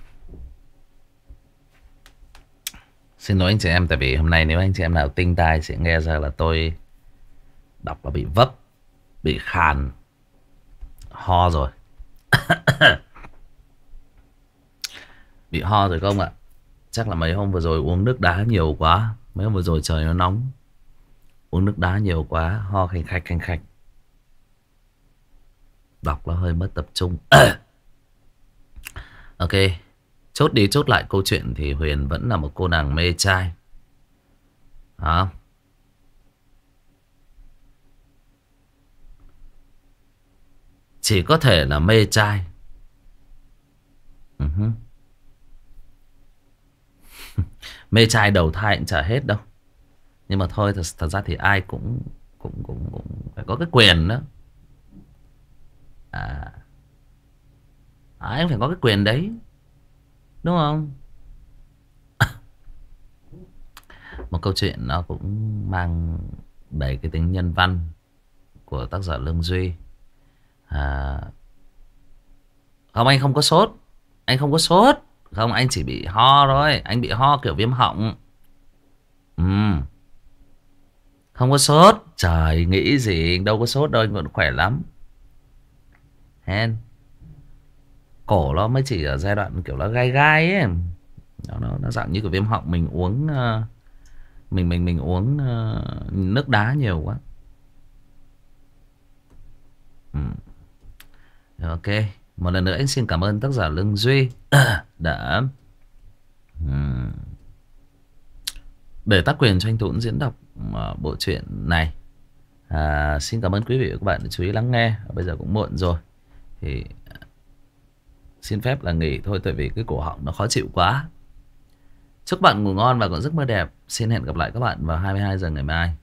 Xin lỗi anh chị em, tại vì hôm nay nếu anh chị em nào tinh tai sẽ nghe ra là tôi đọc là bị vấp, bị khàn, ho rồi. Bị ho rồi không ạ? Chắc là mấy hôm vừa rồi uống nước đá nhiều quá. Mấy hôm vừa rồi trời nó nóng, uống nước đá nhiều quá, ho khanh khạch. Đọc nó hơi mất tập trung. Ok, chốt đi chốt lại câu chuyện thì Huyền vẫn là một cô nàng mê trai. Hả? Chỉ có thể là mê trai. Mê trai đầu thai cũng chả hết đâu. Nhưng mà thôi, thật ra thì ai cũng phải có cái quyền đó. Anh phải có cái quyền đấy, đúng không? Một câu chuyện nó cũng mang đầy cái tính nhân văn của tác giả Lương Duy. Không, anh không có sốt. Anh không có sốt. Không, anh chỉ bị ho thôi. Anh bị ho kiểu viêm họng. Không có sốt. Trời, nghĩ gì, đâu có sốt đâu, anh vẫn khỏe lắm. Hen. Cổ nó mới chỉ ở giai đoạn kiểu nó gai gai ấy. Nó dạng như kiểu viêm họng. Mình uống mình uống nước đá nhiều quá. Ok, một lần nữa anh xin cảm ơn tác giả Lương Duy đã Để tác quyền cho anh Tuấn diễn đọc bộ truyện này. Xin cảm ơn quý vị và các bạn đã chú ý lắng nghe. Bây giờ cũng muộn rồi thì xin phép là nghỉ thôi, tại vì cái cổ họng nó khó chịu quá. Chúc bạn ngủ ngon và có giấc mơ đẹp. Xin hẹn gặp lại các bạn vào 22 giờ ngày mai.